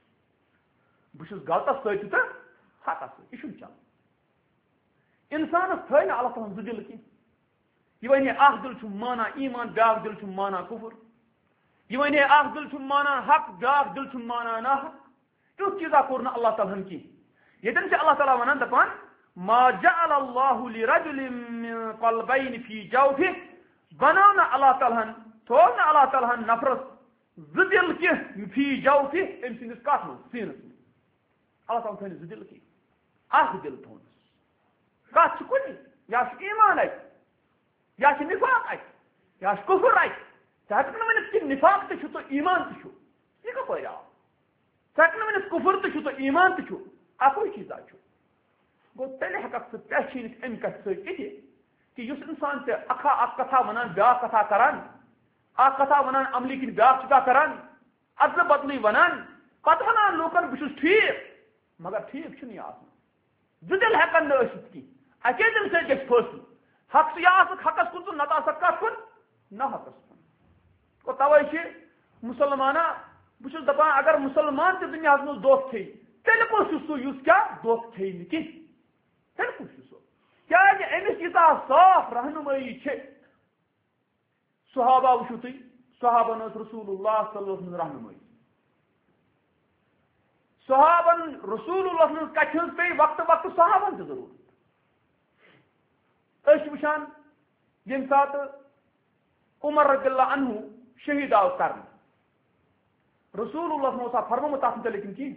Speaker 3: بس غلطس ست تو حقس ست یہ چل انسانس تھے نا اللہ تعالیٰ دل کی یہ ون اخ دل مانا ایمان بیاکھ دل مانا کفر یہ ون اخ دل مانا حق بیاکھ دل مانا نا حق تیت چیزا کور نا اللہ تعالیٰ کی یتن اللہ تعالیٰ ونان دپان ما جعل اللہ لرجل من قلبین فی جوفہ بناو نا اللہ تعالیٰ تھو نا اللہ تعالیٰ نفرس ز دل کی فی جوفہ ام سندس کت من سینس من اللہ تعالیٰ تھو ز دل کی اخ دل تھونس کت کن یا ایمان ات یا نفاق ات یا کفر ات ژٕ ہیٚککھ نہٕ ؤنِتھ کہ نفاق تہ تو ایمان تہ یہ کپٲرۍ آو ژٕ ہیٚککھ نہٕ ؤنِتھ کفر تہ تو ایمان تہ اکوے چیزا گو تیٚلہِ ہیٚککھ ژٕ پہچٲنِتھ امہِ کتھِ سۭتۍ کہ یُس انسان تہ اکھ کتھا ونان بیاکھ کتھا کران اکھ کتھا ونان عملی کن بیاکھ چکا کران ادلہٕ بدلٕے ونان پتہٕ ونان لوکن بہٕ چھُس ٹھیک مگر ٹھیک چھُنہٕ یہِ آسان زٕ دل ہیٚکن نہٕ ٲسِتھ کینٛہہ اکے دل سۭتۍ گژھِ فٲصلہٕ حق یا آسکھ حقس کُن تہٕ نتہٕ آسکھ کتھ کُن نہ حقس کُن گوٚو توے چھِ مسلمانہ بہٕ چھُس دپان اگر مسلمان تہِ دُنیاہس منٛز دھوکہٕ کھیٚیہِ تیٚلہِ کُس چھُ سُہ یُس کیٛاہ دھوکہٕ کھیٚیہِ نہٕ کینٛہہ تیٚلہِ کُس چھُ سُہ کیٛازِ أمِس ییٖژاہ صاف رہنمٲیی چھِ صحابہ وٕچھِو تُہۍ صحابن ٲس رسول اللہ صلی اللہ علیہ وسلم رہنمٲیی صحابن رسول اللہ منٛز کتھِ ہٕنٛز پیٚیہِ وقتہٕ وقتہٕ صحابن تہِ ضروٗرت أسۍ چھِ وٕچھان ییٚمہِ ساتہٕ عمر رضی اللہ عنہ شہید آو کرنہٕ رسول اللہ اوسا فرمومُت تتھ متعلق کِہیٖنۍ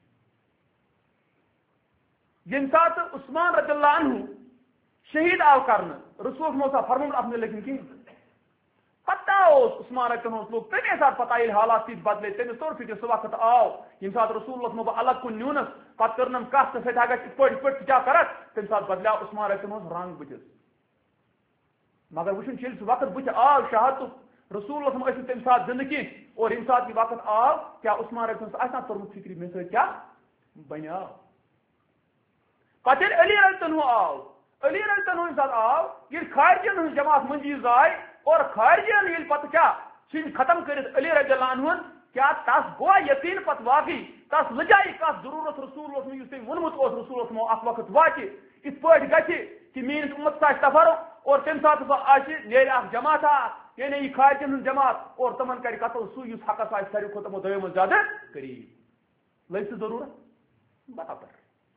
Speaker 3: ییٚمہِ ساتہٕ عثمان رضی اللہ عنہ شہید آو کرنہٕ رسول اوسا فرمومُت اتھ متعلق کِہیٖنۍ پتہ اوس عثمان رضی اللہ عنہ لوگ تمے ساتہٕ پتہ ییٚلہِ حالات تیٖتۍ بدلے تٔمِس توٚر فکر سُہ وقت آو ییٚمہِ ساتہٕ رسول اللہ بہٕ الگ کُن نیونس پتہٕ کٔرنم کتھ ژٕ سۭتۍ گژھِ یِتھ پٲٹھۍ ژٕ کیٛاہ کرکھ تمہِ ساتہٕ بدلیو عثمان رضی اللہ عنہ رنگ بٕتھِس مگر وٕچھُن چھُ ییٚلہِ سُہ وقت بٕتھِ آو شہادتُک رسول اللہ ٲسۍ نہٕ تمہِ ساتہٕ زندٕ کینٛہہ اور ییٚمہِ ساتہٕ یہِ وقت آو کیٛاہ عثمان رضی اللہ عنہ آسہِ نا توٚرمُت فکرِ مےٚ سۭتۍ کیٛاہ بنیو پتہٕ ییٚلہِ علی رضی اللہ عنہ آو علی رضی اللہ عنہ ییٚمہِ ساتہٕ آو ییٚلہِ خارجین ہٕنٛز جماعت منٛزی زاے اور خارجین ییٚلہِ پتہٕ کیٛاہ ژھٕنۍ ختم کٔرِتھ علی رضی اللہ عنہ کیا تس گوا یقین پتہ واقعی تس لجائی کت ضرورت رسول اللہ یس تم ونمت رسول اللہ اخ وقت واتہ ات پہ گھِ کہ میس امت سا تفرق اور تمہ سات سہ نیرِ اخ جماعت یعنی یہ خارجن ہند جماعت اور تمن کر قتل سہ اس حقس آ ساروی کھت تمو دو زیادہ قریب لگ سہ ضرورت برابر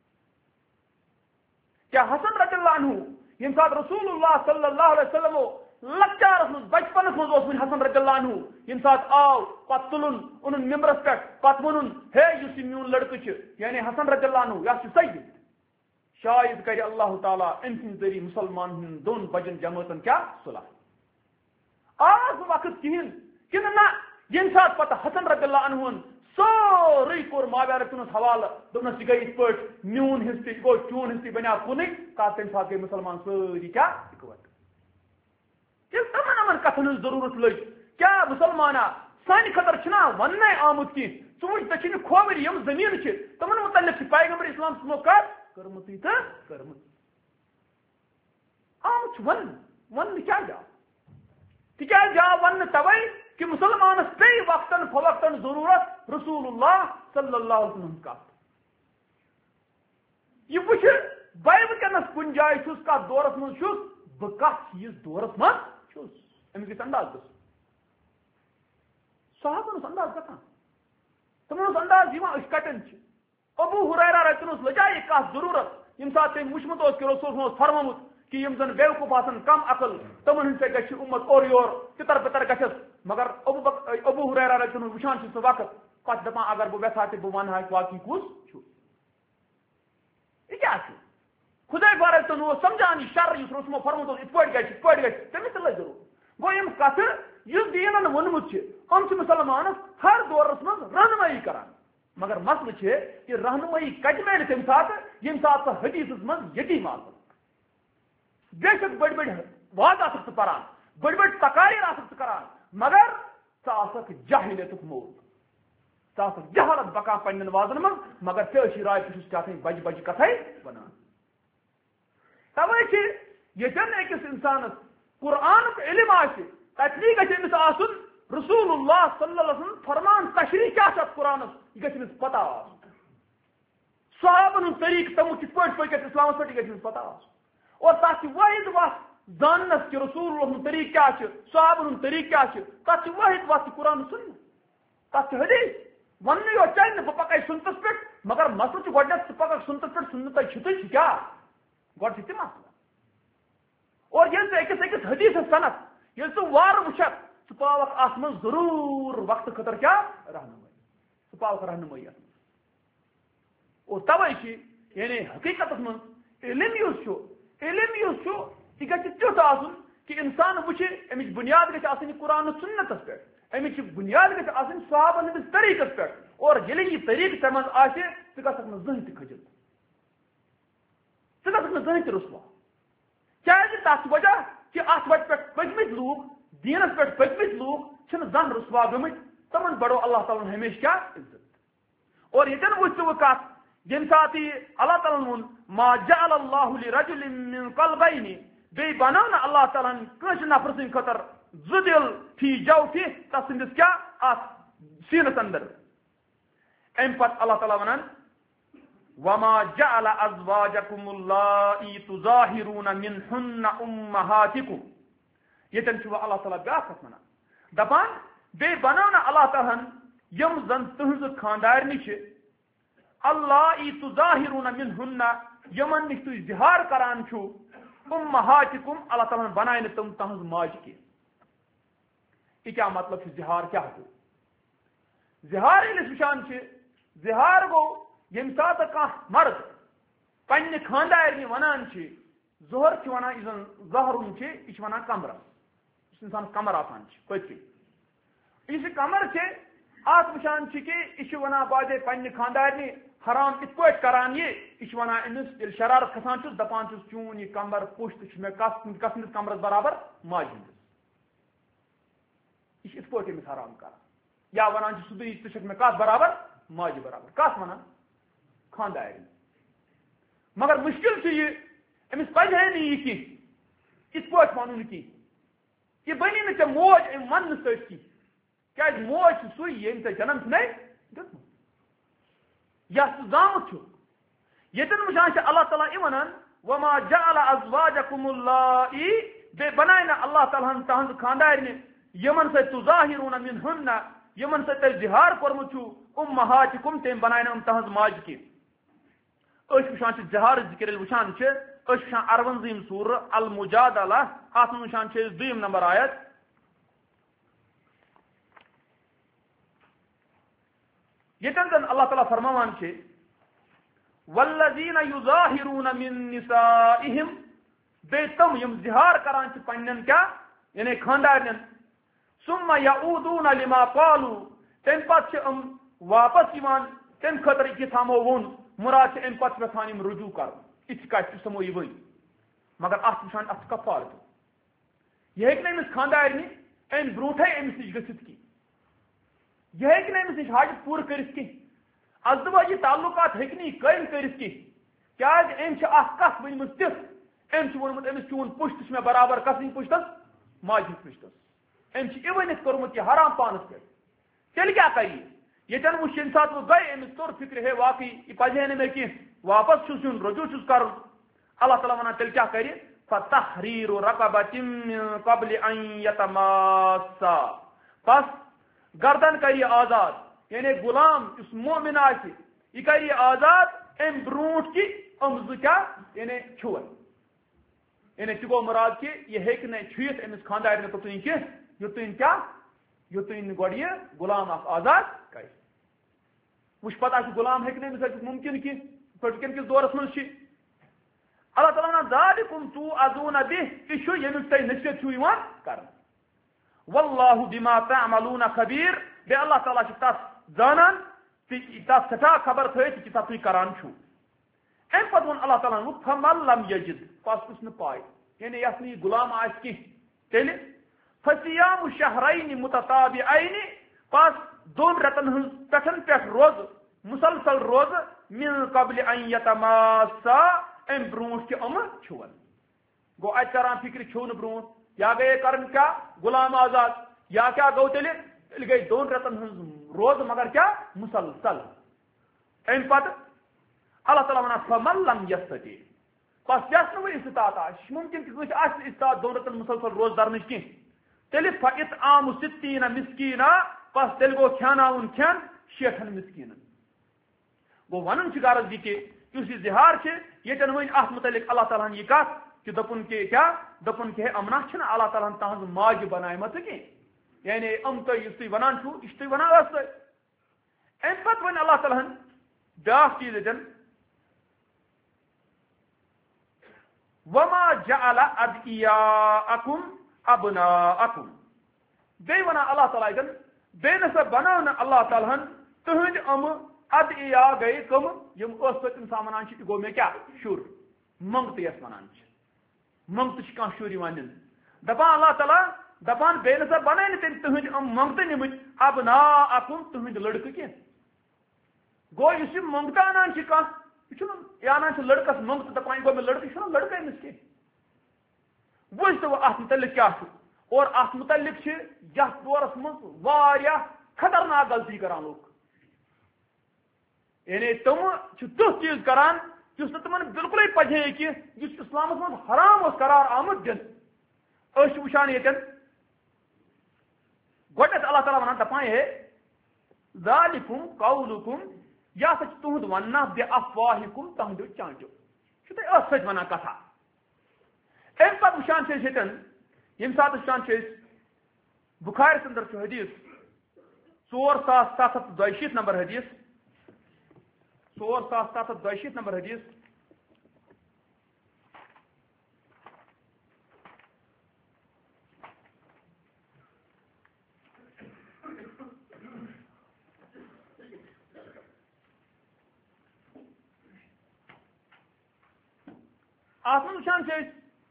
Speaker 3: کیا حسن رضی اللہ عنہ یم سات رسول اللہ صلی اللہ علیہ وسلم لکچارس من بچپنس من اس حسن رضی اللہ عنہ یم سات آو پت تلن ان ممبرس پہ پت ون ہے اس میون لڑکہ یعنی حسن رضی اللہ عنہ یہ سید شاید کر اللہ تعالیٰ ام سند ذریعہ مسلمان ہند دون بجن جماعتن کیا صلح آز وقت کہین کن نہ یم سات پتہ حسن رضی اللہ عنہ سوری کور ماویہ رکنس حوالہ دس یہ گئی پہ میون حصہ گو چون حصہ بنیا کن تمہ سات گئی مسلمان ساری کیا اکوٹ تمن امن کتن ہز ضرورت لگ کیا مسلمانہ سانہ خطر چھنا ون آمت کی ثوچ ٹھیک کھوور یم زمین تمن متعلق پیغمبر اسلام سمو کرمت تو کرمت آمت ون کیا جا تکیاز جا ون توے کہ مسلمانس پی وقتاً فوقتاً ضرورت رسول اللہ صلی اللہ علیہ وسلم کا یہ وچ بے ونکس کن جائے چھس کت دورس من چھس بہ کت چیز دورس من چھس امس گژھِ انداز گژھُن صحابن انداز گژھان تمن انداز یوان أسۍ کتٮ۪ن چھِ ابو ہریرہ رتنس لجائے کت ضرورت یم سات تم وچمت کہ رسول صلی فرمومت کہ یم زن بیوقوف آسن کم عقل تمن ہند سے گژھِ امت اور یور تتر پتر گژھس مگر ابو ہریرہ رتن وچان چھ سہ وقت پتہ دپان اگر بہ ویسا تہ بہ ونہا واقعی کس چھُ یہ کیا چھُ خداے بارتن اوس سمجھان یہ شر یس رسولو فرموت ات پٲٹھۍ گژھِ تٔمِس تہِ لٔج ضروٗرت گوٚو یم کتھٕ یُس دیٖنن ووٚنمُت چھِ یِم چھِ مسلمانس ہر دورس منٛز رہنمٲیی کران مگر مسلہٕ چھِ یہ رہنمٲیی کتہِ میلہِ تمہِ ساتہٕ ییٚمہِ ساتہٕ سۄ حدیثس منٛز یتیٖم آسن بے شک بڑی بڑی وعد آسکھ ژٕ پران بڑی بڑی تقاریر آسکھ ژٕ کران مگر ژٕ آسکھ جاہلیتُک مول ژٕ آسکھ جہالت بکان پننٮ۪ن وعدن منٛز مگر ژےٚ راے ژٕ چھُس کیٛاہ بجہِ بجہِ کتھے ونان توے چھِ ییٚتٮ۪ن أکِس انسانس قرآنُک علم آسہِ تتنی گژھِ أمِس آسُن رسول اللہ صلی اللہ علیہ وسلم فرمان تشریح کیا چھ قرآنس یہ گژھِ أمِس پتہ آسُن صحابن ہُنٛد طریقہٕ تِمو کِتھ پٲٹھۍ پٔکِتھ اسلامس پٮ۪ٹھ یہِ گژھِ أمِس پتہ آسُن اور تک واحد وقت زانس کہ رسول اللہ طریقہ کیا صحابن طریقہ کیا تک واحد وقت قرآن سن تک حدیث ون یوت چلے بہ پکے سنتس پہ مگر مسئلہ گۄڈنیتھ ژٕ پکھ سنتس پہ سنت چھُ کیا گۄڈٕ چھُ تہِ مسئلہ اور ییٚلہِ ژٕ أکِس حدیثس سنت ییٚلہِ ژٕ وارٕ وٕچھکھ ژٕ پاوکھ اتھ منٛز ضروٗر وقتہٕ خٲطرٕ کیا رہنمٲیی ژٕ پاوکھ رہنمٲیی اتھ منٛز اور توے چھِ یعنی حقیقتس منٛز علم یُس چھُ علم یُس چھُ یہِ گژھِ تیُتھ آسُن کہ انسان وٕچھِ امِچ بنیاد گژھِ آسٕنۍ قرآن سنتس پٮ۪ٹھ امِچ بنیاد گژھِ آسٕنۍ صحابن ہٕنٛدِس طریقس پٮ۪ٹھ اور ییٚلہِ یہِ طریقہٕ ژےٚ منٛز آسہِ ژٕ گژھکھ نہٕ زٕہٕنۍ تہِ کھٔجِتھ ژٕ گژھکھ نہٕ زٕہٕنۍ تہِ رسوا کیازِ تتھ وجہ کہ اتھ وتہِ پٮ۪ٹھ پٔکمٕتۍ لوٗکھ دیٖنس پٮ۪ٹھ پٔکمٕتۍ لوٗکھ چھِنہٕ زانٛہہ رسوا گٔمٕتۍ تمن بڑو اللہ تعالیٰ ہن ہمیشہ کیا عزت اور ییٚتٮ۪ن وٕچھ ژٕ وۄنۍ کتھ ییٚمہِ ساتہٕ یہِ اللہ تعالیٰ ووٚن ما جعل اللہ لرجل من قلبین بیٚیہِ بنٲو نہٕ اللہ تعالیٰ ہن کٲنٛسہِ نفر سٕنٛدِ خٲطرٕ زٕ دل فی جوفہِ تتھ سٕنٛدِس کیا اتھ سیٖنس اندر امہِ پتہٕ اللہ تعالیٰ ونان وما جعل ازواجکم اللائي تظاہرون منہن امہاتکم ییٚتٮ۪ن چھُ وۄنۍ اللہ تعالیٰ بیاکھ کتھ ونان دپان بیٚیہِ بنٲو نہٕ اللہ تعالیٰ ہن یِم زن تٕہنٛزٕ خاندارنہِ چھِ اللائي تظاہرون منہن یمن نش تُہۍ زِہار کران چھُو امہاتکم اللہ تعالیٰ ہن بنایہِ نہٕ تِم تہنٛز ماجہِ کینٛہہ یہ کیا مطلب چھُ زِہار کیا گوٚو زِہار ییٚلہِ أسۍ وٕچھان چھِ زِہار گوٚو ییٚمہِ ساتہٕ کانٛہہ مرد پننہِ خاندارنہِ ونان چھِ ظہر چھِ ونان یُس زن ظہرُن چھِ یہِ چھِ ونان کمرس یُس انسانس کمر آسان چھِ پٔتۍ کِنۍ یُس یہِ کمر چھِ اتھ وٕچھان چھِ کہ یہِ چھِ ونان باضے پننہِ خاندارنہِ حرام یِتھ پٲٹھۍ کران یہِ چھِ ونان أمِس ییٚلہِ شرارت کھسان چھُس دپان چھُس چون یہِ کمر پُشت چھُ مےٚ کسنِس کمرس برابر ماجہِ ہٕنٛدِس یہ اس پٲٹھۍ أمِس حرام کران یا ونان چھِ سیٚودُے ژٕ چھکھ مےٚ کتھ برابر ماجہِ برابر کتھ ونان خاندارنہِ مگر مشکل چھُ یہِ أمِس پزِ ہے نہٕ یہِ کینٛہہ یِتھ پٲٹھۍ ونُن کینٛہہ یہِ بنی نہٕ ژےٚ موج امہِ وننہٕ سۭتۍ کینٛہہ کیازِ موج چھُ سُے ییٚمۍ ژےٚ جنم چھُنَے دیُتمُت یس ژٕ زامُت چھُکھ ییٚتٮ۪ن وٕچھان چھِ اللہ تعالیٰ یہِ ونان وما جعل ازواجکم اللائي بیٚیہِ بنایہِ نہٕ اللہ تعالیٰ ہن تہنٛزٕ خاندارنہِ یمن سۭتۍ تظاہرون منہن یمن سۭتۍ تۄہہِ زِہار کوٚرمُت چھُو امہاتکم تٔمۍ بنایہِ نہٕ یِم تہنٛز ماجہِ کینٛہہ أسۍ وٕچھان چھِ زِہارٕچ ذِکر ییٚلہِ وٕچھان چھِ أسۍ وٕچھان 58 سورہ المجادلہ اتھ منٛز وٕچھان چھِ أسۍ 2 نمبر آیت ییٚتٮ۪ن زن اللہ تعالیٰ فرماوان چھِ والذین یظاہرون من نسائہم بیٚیہِ تِم یِم زِہار کران چھِ پننٮ۪ن کیا یعنی خاندارنٮ۪ن ثم يعودون لما قالوا تم پت واپس یوان تم خاطر یہ ہمو ون مراد ام پت یژھان یم رجوع کر اتھ کت سمو یہ ون مگر ات وچھان ات کفارت یہ ہیکہ امس خاندارنہ ام برونٹھے امس نش گژھتھ کی یہ ہیکہ امس نش حاجت پور کرتھ کی ازدواجی تعلقات ہیکہ نہ قائم کرتھ کی کیاز ام چھ اخ کت ونمت تھ ام چھ ونمت امس چون پشت میں برابر کسن پشتس ماجہ پشتس ام چھ یہ ونتھ کورمت یہ حرام پانس پہ تیل کیا کری یتن وچ یم سات وہ گئے امس طور فکر ہے واقعی یہ پزے نہ مے کی واپس چھس یون رجوع چھس کر اللہ تعالی ونان تیل کیا کری فتحریر رقبۃ من قبل ان یتماسا پس گردن کری آزاد یعنی غلام اس مومن آسی یہ کری آزاد ام برونٹ کی ام کیا یعنی چھوڑ یعنی چگو مراد کی یہ ہیکہ نہ چھیت امس خاندار نے توتین کی یوتین کیا یوتین گوڑی غلام اخ آزاد کر وش پتہ غلام ہیکہ نہ امس ممکن کی پٹکن کس دورس من چھ اللہ تعالیٰ ونان ذالکم توعظون به یہ یمیک تہ نصیحت چھو یوان کرن واللہ بما تعملون خبیر بے اللہ تعالیٰ چھ تس زانان تس سٹھا خبر تھیت کہ تس تھی کران چھو ام پتہ ون اللہ تعالیٰ فمن لم یجد پس کس نہ پائے یعنی یس نی غلام آس کی تیل فصیام شہرین متتابعین پس دون رتن ہن پٹھن پٹھ روز مسلسل روز من قبل ان یتماسا ام برونٹ کے ام چھون گو ات کران فکر چھون برونٹ یا گئے کرن کیا غلام آزاد یا کیا گو تیل گئی دون رتن ہن روز مگر کیا مسلسل ام پتہ اللہ تعالیٰ ونان فمن لم یستطع پس یس نہ استطاعت آس ممکن کہ آس استطاعت دون رتن مسلسل روز درنچ کی تیل فاطعام 60 مسکینا پس تیل گو کھاناون کھین 60 مسکینن گو ونن چھ غرض یہ کہ اس اظہار چھ یتن ون ات متعلق اللہ تعالیٰ یہ کت کہ دپن کہ کیا دپن کہ امنا چھنا اللہ تعالیٰ تہذ ماج بنائمت کی یعنی ام تھی اس ونان چھو اس تھی ونان اس ام پت ون اللہ تعالیٰ بیاکھ چیز یتن وما جعل ادعیاءکم ابناءکم بے ونا اللہ تعالیٰ یتن بے نسا بناون اللہ تعالیٰ تہند ام ادعیا گئی کم یم اس پہ انسان ونان گو میں کیا شر منگت یس ونان منگت کھانا شر ون دپان اللہ تعالیٰ دپان بے نسا بنائے تم تہند ام منگت نمت ابناءکم تہند لڑکہ کی گو اس منگت انان یہ انان لڑکس منگت دپان گو میں لڑکہ یہ لڑکہ امس کی وچ تو ات متعلق کیا اور ات متعلق یتھ دورس مز واریاہ خطرناک غلطی کران لوگ یعنی تم تیس چیز کران جس نا تمہن بالکل پجے کہ جس اسلام من حرام اس قرار آمد دن اس وچان یتن گوڈت اللہ تعالیٰ ونان دپان ہے ذالکم قولکم یا سچ تہد وننا بے افواہکم تہندو چانچو چھ تہ اس سچ ونان کتھا ام پتہ وچان چھ یتن یم سات وچان چھ بخاری اندر چھ حدیث 4722 نمبر حدیث 4722 نمبر حدیث آسمان وچان چھ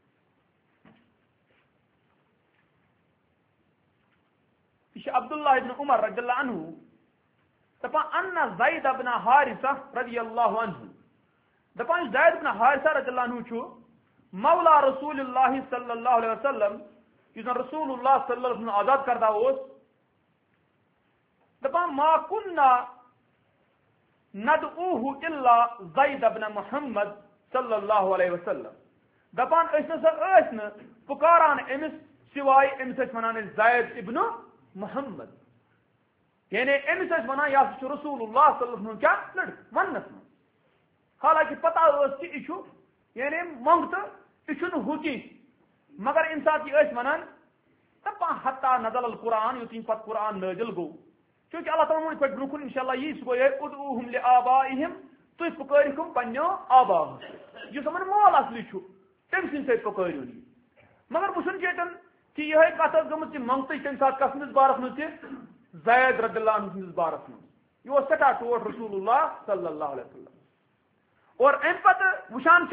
Speaker 3: یہ عبداللہ ابن عمر رضی اللہ عنہ دپان ان زید بن حارثہ رضی اللہ عنہ دپان زید بن حارثہ رضی اللہ عنہ چھو مولا رسول اللہ صلی اللہ علیہ وسلم یس رسول اللہ صلی اللہ علیہ وسلم آزاد کردہ اس دپان ما کننا ندعوه الا زید بن محمد صلی اللہ علیہ وسلم دپان اس نسا پکاران امس سوائے امس ونان زید ابن محمد یعنی امس ونان یا رسول اللہ صلی اللہ علیہ وسلم کیا لڑک ونس من حالانکہ پتہ کہ یہ یعنی منگت یہ ہوکی مگر امہ سات یہ ونان دپان حتی نزل القرآن یوتین پتہ قرآن نازل گو چونکہ اللہ تعالیٰ پہ برکن انشاءاللہ یہ سہ گو ادعوہم لآبائہم تھی پکرکم پنو آباہ اس من مول اصلی تم سن سی پکرو مگر وچن یتن کہ یہ کت گمت منگتے تمہ سات کس مز بارس مز زید رضی اللہ عنہ سندس بارس مز یہ سٹھا ٹوٹ رسول اللہ صلی اللہ علیہ وسلم اور ام پتہ وچان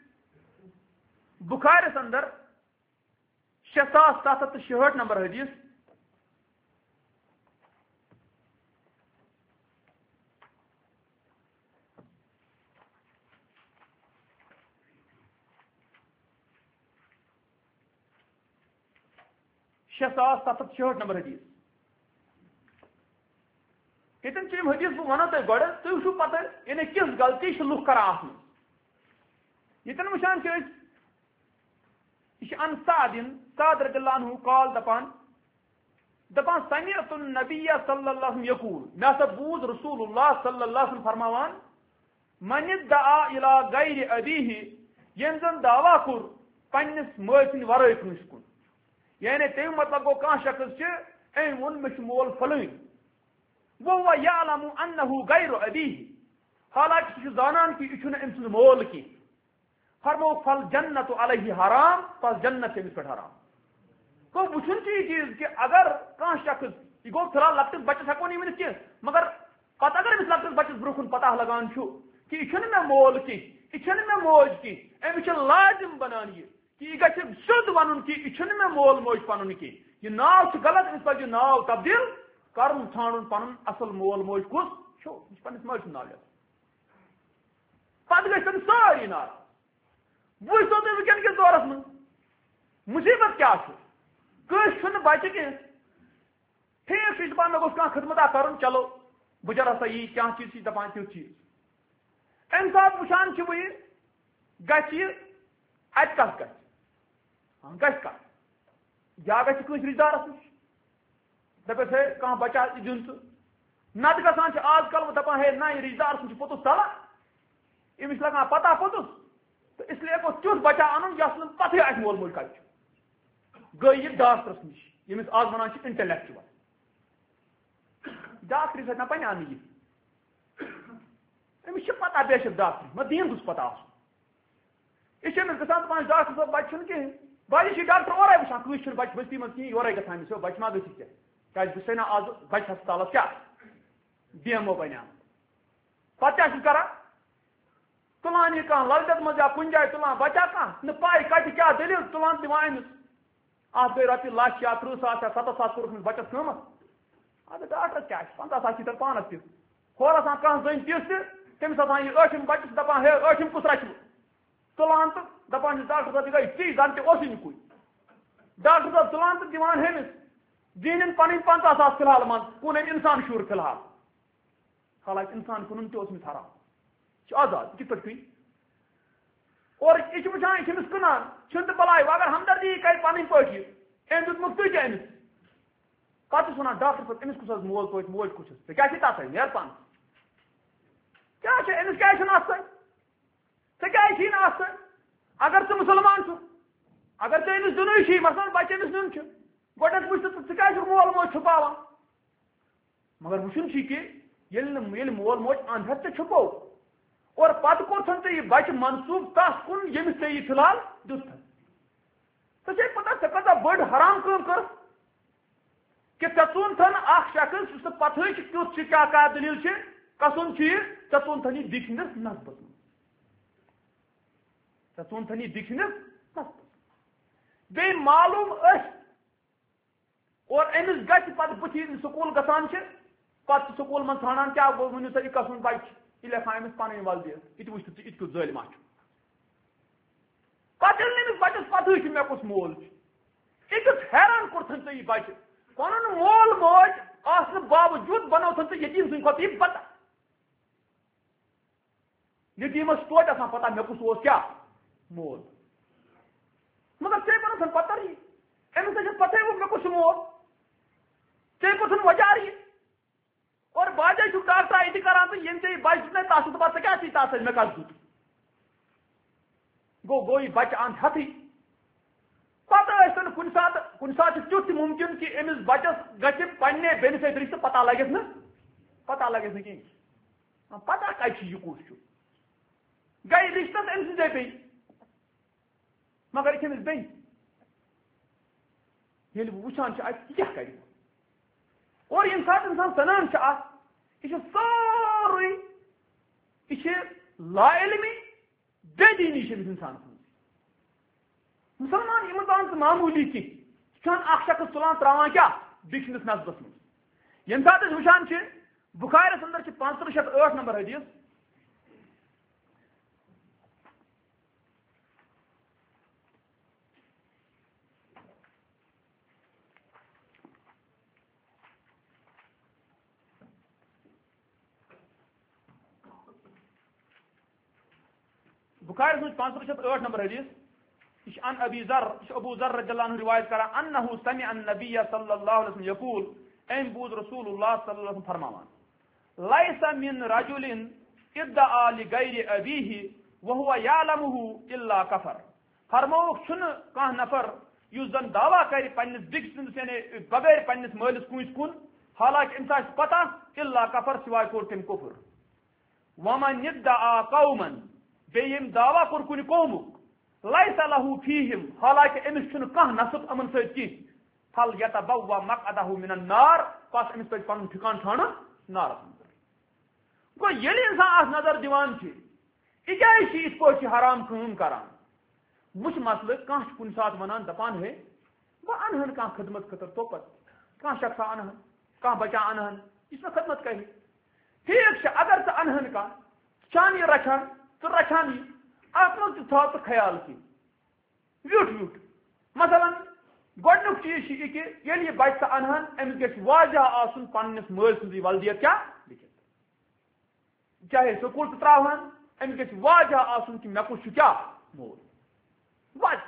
Speaker 3: بخارس اندر 6766 نمبر حدیث نمبر حدیث یتن چم حدیث بہ ونو تہ گۄڈٕ تُہۍ وٕچھِو پتہ یعنی کِژھ غلطی چھِ لُکھ کران اتھ منٛز یتن وٕچھان چھِ أسۍ یہ ان سعد رضی اللہ عنہ قال دپان سمعت النبی صلی اللہ علیہ وسلم یقول میں ہسا بوز رسول اللہ صلی اللہ علیہ وسلم فرماوان من ادعا الى غیر ابیہ یم زن دعوا کور پننس مٲلۍ سٕنٛدِ ورٲے کٲنٛسہِ کُن یعنی تم مطلب گو کان شخص چھ ام ون مش مول فلٲنۍ وہ یعلم انه غیر ابیہ حالانکہ یہ زانان کہ یہ ام سند مول کی فرمو فل جنت علیہ حرام پس جنت امس پہ حرام تو وچن یہ چیز کہ اگر کان شخص یہ گو فی الحال لکٹس بچس ہکو نہیں ونت کی مگر پتہ اگر امس لکٹس بچس برکن پتہ لگان کہ یہ میں مول کی یہ میں موج کی امس لازم بنان یہ کہ یہ گھر سیود ون کہ یہ میں مول موج پن کی یہ ناو غلط امس پہ ناو تبدیل کرن ژھانڈن پن اصل مول موج کس یہ پنس ماج سند ناو پتہ گھن ساری نار وچھو تھی ونکین کس دورس من مصیبت کیا کس بچہ کی ٹھیک یہ دپان مے گوس کھانا خدمت کرن چلو بچار ہسا یہ کیا چیز دپان تیت چیز ام سات وچان بہ گھ ات کت گھ کت یا گھس کس رشتہ دارس نش دپس ہے کھانا بچہ دن نت گھان آز کل دپان ہے نا یہ رشتہ دار سن پوتس ژلان امس لگان پتہ پوتس تو اس لیے گو تیت بچہ ان یس پتہ آس مول موج کت گئی یہ ڈاکٹرس نش یمس آز ونان انٹلیکچوئل ڈاکٹر نا پہ ان امس پتہ بے شک ڈاکٹر مگر دین گوس پتہ یہ امس گھان دپان ڈاکٹر صاحب بچہ کہین بچہ ڈاکٹر اورے وچان کس بچہ بستی من کہین یورے گھان امس بچہ ما گھس کیا بس نا آز بچہ ہسپتالس کیا ڈی ایم او بنیا پتہ کیا کران تلان یہ کھانا للدت مز یا کن جائے تلان بچہ کھانا پائی کتہ کیا دلیل تلان دان امس ات گئی رپیے لچھ یا 30 ساس یا 70 ساس کورس بچس قیمت اد ڈاکٹر کیا 50 ساس چھ پانس تہ ہور آسان کھانا زن تیس تمس آسان یہ ٲٹھم بچس دپان ہے ٲٹھم کس رچو تلان تو دپان ڈاکٹر صاحب یہ گئی تی زن تہ اوسے نکوے ڈاکٹر صاحب تلان تو دان ہمس دین پن 50 ساس فی الحال من کن انسان شور فی الحال حالانکہ انسان کن تمس حرام آزاد کت پہ اور یہ وچان یہ کنان چھ بلائی اگر ہمدردی کر پن پہ ام دمک تھی امس پتہ ونان ڈاکٹر صاحب امس کس مول پہ موج کس ژے کیا تس نیر پن کیا امس کیا ژے کیا چھی نا اگر ژٕ مسلمان چھ اگر ژے امس دنوی چھی مثلا بچہ امس نیون گۄڈنیتھ وچھ ژٕ کیا مول موج چھپاوان مگر وچھن کہ یل مول موج اندر ژے چھپو اور پتہ کوتھن ژے یہ بچہ منسوب تس کن یمس ژے یہ فی الحال دت ژے چھے پتہ ژے کۭژاہ بٔڑ حرام کٲم کر کہ ژے ژونتھن اکھ شخص یُس پتہٕ کیُتھ چھ کیا دلیل چھ کسُن چیز ژے ژونتھن یہ دِکھ ہٕنٛدِس نسبس منٛز ژے ژونتھن یہ دِکھ ہٕنٛدِس نسبس بیٚیہِ معلوم اور امس گژھِ پتہٕ بٕتھِ سکوٗل گژھان چھ پتہٕ سکوٗل منٛز ژھانڈان کیا ؤنِو سا یہِ کسُن بچہ یہ لکھان امس پن ولدیت یہ وچ ژٕ کیُتھ ظٲلما چھُ پتہٕ ییٚلہِ نہٕ أمِس بچس پتہٕ چھِ مےٚ کُس مول چھُ یہ کیُتھ حیران کوٚرتھن ژےٚ یہِ بچہ پنُن مول موج آسنہٕ باوجوٗد بنوتھن ژٕ یتیٖم سٕنٛدِ کھۄتہٕ یہِ پتہ یتیٖمس توتہِ آسان پتہ مےٚ کُس اوس کیا مول مگر ژےٚ بنوتھن پتہ یہِ أمِس چھِ پتہٕ مےٚ کُس چھُ مول ژےٚ کوٚرتھن وجار یہ اور باجے ڈاکٹر یہ کران تو یم ے بچہ دے تس دپان ژے کیا تس مے کس دت گو یہ بچہ ان ہتھی پتہ کن سات تیت ممکن کہ امس بچس گھِ پننے بیٚنہِ سۭتۍ رشتہٕ پتہ لگس نا کہین پتہ کتہ یہ کس گئی رشتس ام سندے پی مگر یہ امس بیٚنہِ ییٚلہِ بہٕ وٕچھان چھِ اَتہِ کیٛاہ کَرِ اور ییٚمہِ ساتہٕ اِنسان سَنان چھِ اَتھ یہِ چھُ سورُے یہِ چھِ لا علمی بے دیٖنی چھِ أمِس اِنسانَس منٛز مُسلمان یِمن آمژٕ معموٗلی کینٛہہ یہِ چھُنہٕ اکھ شخص تُلان ترٛاوان کیٛاہ بیٚکِس نسبس منٛز ییٚمہِ ساتہٕ أسۍ وٕچھان چھِ بُخارِیَس اندر چھِ 508 نمبر حدیث بخاری میں 508 نمبر حدیث یہ عن ابی ذر ابو ذر رضی اللہ عنہ روایت کرا انه سمع النبي صلی اللہ علیہ وسلم یقول ام بود رسول اللہ صلی اللہ علیہ وسلم فرماوان ليس من رجل ادعى لغير ابيه وهو يعلمه الا كفر فرموک چھن کانٛہہ نفر یُس زن دعویٰ کرِ پننس بیٚکہِ سٕنٛدِس یعنی بغیر پننس مٲلِس کٲنٛسہِ کُن حالانکہ أمِس آسہِ پتہ الا کفر سوائے کوٚر تٔمۍ کفر ومن ادعى قوما بیٚیہِ ییٚمۍ دعویٰ کوٚر کُنہِ قومُک ليس له فيهم حالانکہ أمِس چھُنہٕ کانٛہہ نسب یِمن سۭتۍ کینٛہہ فل يتبوأ مقعده من النار پس أمِس پزِ پنُن ٹھِکان ژھانڈُن نارس منٛز گوٚو ییٚلہِ اِنسان اتھ نظر دِوان چھِ یہِ کیٛازِ چھِ یِتھ پٲٹھۍ چھِ حرام کٲم کران وٕچھ مسلہٕ کانٛہہ چھُ کُنہِ ساتہٕ ونان دپان ہے بہٕ انہن کانٛہہ خدمت خٲطرٕ توپت کانٛہہ شخصا انہن کانٛہہ بچہ انہن یُس مےٚ خدمت کرِ ٹھیٖک چھُ اگر ژٕ انہن کانٛہہ چھان یہِ رچھان ژٕ رچھان یہِ اتھ منٛز تہِ تھاو ژٕ خیال کینٛہہ ویوٚٹھ ویوٚٹھ مثلاً گۄڈنیُک چیٖز چھُ یہِ کہِ ییٚلہِ یہِ بچہِ ژٕ انہن أمِس گژھِ واضح آسُن پننِس مٲلۍ سٕنٛزٕے ولدیت کیٛاہ لیکھِتھ چاہے سکوٗل تہِ تراوہن أمِس گژھِ واضح آسُن کہِ مےٚ کُس چھُ کیٛاہ مول واضح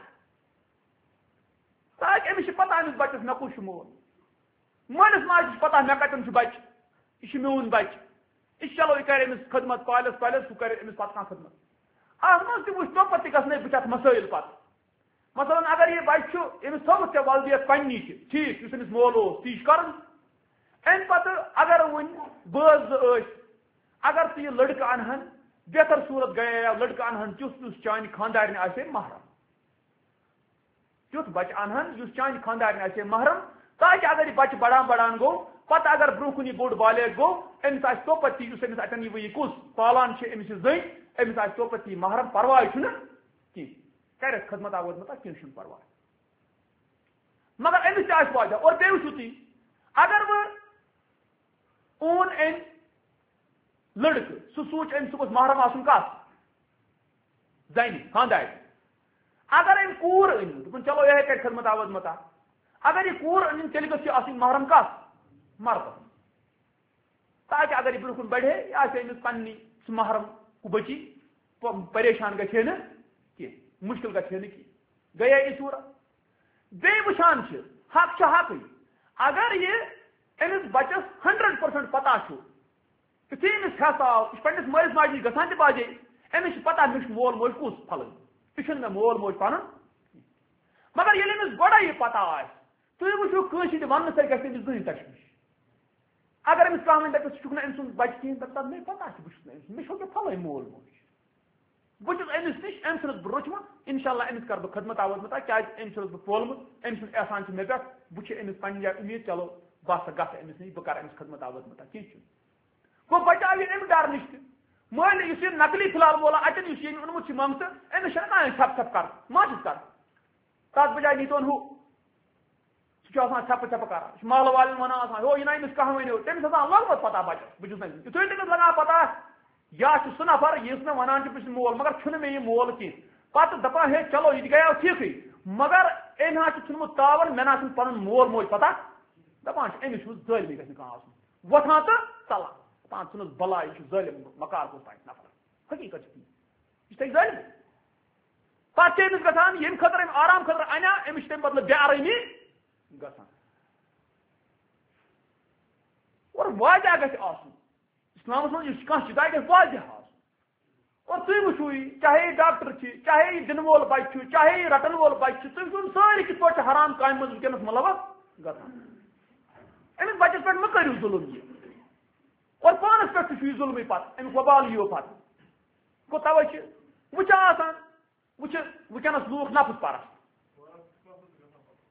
Speaker 3: تاکہِ أمِس چھِ پتہ أمِس بچس مےٚ کُس چھُ مول مٲلِس ماجہِ چھِ پتہ مےٚ کتٮ۪ن چھُ بچہِ یہِ چھُ میون بچہِ یہِ چلو یہِ کرِ أمِس خدمت پالٮ۪س پالٮ۪س ہُہ کرِ أمِس پتہٕ کانٛہہ خدمت اتھ منٛز تہِ وٕچھ توپت تہِ گژھنَے بہٕ چھِ اتھ مسٲیل پتہٕ مثلاً اگر یہِ بچہِ چھُ أمِس تھٲوٕتھ ژےٚ ولدیت پننی چھِ ٹھیٖک یُس أمِس مول اوس تی چھُ کرُن امہِ پتہٕ اگر وۄنۍ بٲژ زٕ ٲسۍ اگر ژٕ یہِ لڑکہٕ انہن بہتر صوٗرت گٔیے لڑکہٕ انہن تیُتھ یُس چانہِ خاندارنہِ آسہِ ہے محرم تیُتھ بچہِ انہن یُس چانہِ خاندارنہِ آسہِ ہے محرم تاکہِ اگر یہِ بچہِ بڑان بڑان گوٚو پتہٕ اگر برونٛہہ کُن یہِ بوٚڑ بالغ گوٚو أمِس آسہِ توپت تہِ یُس أمِس اتٮ۪ن یہِ کُس پالان چھِ أمِس یہِ زٔنۍ أمِس آسہِ توپت یہِ محرم پرواے چھُنہٕ کینٛہہ کرٮ۪کھ خدمت وٲژمٕژ کینٛہہ چھُنہٕ پرواے مگر أمِس تہِ آسہِ واضح اور بیٚیہِ وٕچھِو تُہۍ اگر وۄنۍ اوٚن أمۍ لڑکہٕ سُہ سوٗنٛچ أمِس گوٚژھ محرم آسُن کتھ زنہِ خاندارِ اگر أمۍ کوٗر أنۍ دوٚپُن چلو یِہے کرِ خدمت وٲژمٕژ اگر یہِ کوٗر أنِن تیٚلہِ گٔژھ یہِ آسٕنۍ محرم کتھ مردس تاکہِ اگر یہِ برونٛہہ کُن بڑِ ہے یہِ آسہِ أمِس پننی سُہ محرم بچی پریشان گژھِ ہے نہٕ کینٛہہ مُشکل گژھِ ہے نہٕ کینٛہہ گٔیے یہِ صوٗرت بیٚیہِ وٕچھان چھِ حق چھُ حقٕے اگر یہِ أمِس بچس 100% پتہ چھُ یُتھُے أمِس ہٮ۪س آو یہِ چھُ پننِس مٲلِس ماجہِ نِش گژھان تہِ باجے أمِس چھِ پتہ مےٚ چھُ مول موج کُس پھلٲنۍ یہِ چھُنہٕ مےٚ مول موج پنُن مگر ییٚلہِ أمِس گۄڈے یہِ پتہ آسہِ تُہۍ وٕچھِو کٲنٛسہِ ہِنٛدِ وننہٕ سۭتۍ گژھِ أمِس زٕہٕنۍ تشویش اگر أمِس کانٛہہ وَنہِ دَپٮ۪س ژٕ چھُکھ نہٕ أمۍ سُنٛد بچہِ کِہیٖنۍ دَپہِ مےٚ پتہ چھِ بہٕ چھُس نہٕ أمِس مےٚ چھُ کیٛاہ پھلٲنۍ مول موج بہٕ چھُس أمِس نِش أمۍ سٕنٛز بہٕ روچمُت انشاء اللہ أمِس کرٕ بہٕ خدمت وٲژمٕژ کیٛازِ أمۍ چھُس بہٕ پولمُت أمۍ سُنٛد احسان چھُ مےٚ پٮ۪ٹھ بہٕ چھُ أمِس پننہِ جایہِ اُمید چلو بہٕ ہسا گژھٕ أمِس نِش بہٕ کرٕ أمِس خدمت وٲژمٕژ کینٛہہ چھُنہٕ گوٚو بچاو یہِ اَمہِ ڈر نِش تہِ مٲلۍ یُس یہِ نقلی فِلحال وولا اَتٮ۪ن یُس یہِ اوٚنمُت چھُ منٛگتہٕ أمِس چھَنہٕ کانٛہہ ژھٮ۪پ ژھٮ۪پ کران ما چھُس کران تتھ بجایہِ نیٖتون ہُہ سُہ چھُ آسان ژھٮ۪پہٕ ژھٮ۪پہٕ کران چھُ محلہٕ والٮ۪ن ونان آسان ہو یہِ نا أمِس کانٛہہ ؤنِو تٔمِس آسان لوٚگمُت پتہ بچس بہٕ چھُس نہٕ یِتھُے تٔمِس لگان پتہ یا چھُ سُہ نفر یُس مےٚ ونان چھُ بہٕ چھُس مول مگر چھُنہٕ مےٚ یہِ مول کینٛہہ پتہٕ دپان ہے چلو یہِ تہِ گٔیو ٹھیٖکھٕے مگر أمۍ حظ چھُ ژھُنمُت تاوَن مےٚ نہ چھُنہٕ پنُن مول موج پتہ دپان چھُ أمِس چھُ ظٲلمی گژھِ نہٕ کانٛہہ آسُن وۄتھان تہٕ ژلان دپان ژھٕنُس بلاے یہِ چھُ ظٲلم مکار گوٚژھ تانۍ نفر حقیٖقت چھِ تی یہِ چھِ تۄہہِ ظٲلمی پتہٕ چھِ أمِس گژھان ییٚمہِ خٲطرٕ أمۍ آرام خٲطرٕ اَنیا أمِس چھِ تَمہِ بدلہٕ بے آرٲمی گژھان اور واضح گژھِ آسُن اِسلامَس منٛز یُس کانٛہہ چیٖز گژھِ واضح آسُن اور تُہۍ وٕچھِو یہِ چاہے یہِ ڈاکٹر چھِ چاہے یہِ دِنہٕ وول بچہِ چھُ چاہے یہِ رٹن وول بچہِ چھُ تُہۍ وٕچھِو سٲری کِتھ پٲٹھۍ چھِ حرام کامہِ منٛز وٕنکیٚنس مُلوث گژھان أمِس بچس پٮ۪ٹھ مہٕ کٔرِو ظُلم یہِ اور پانس پٮ۪ٹھ تہِ چھُ یہِ ظُلمٕے پتہٕ امیُک وبال یِیو پتہٕ گوٚو تَوے چھِ وٕچھان آسان وٕچھِ وٕنکیٚنس لوٗکھ نفٕس پرست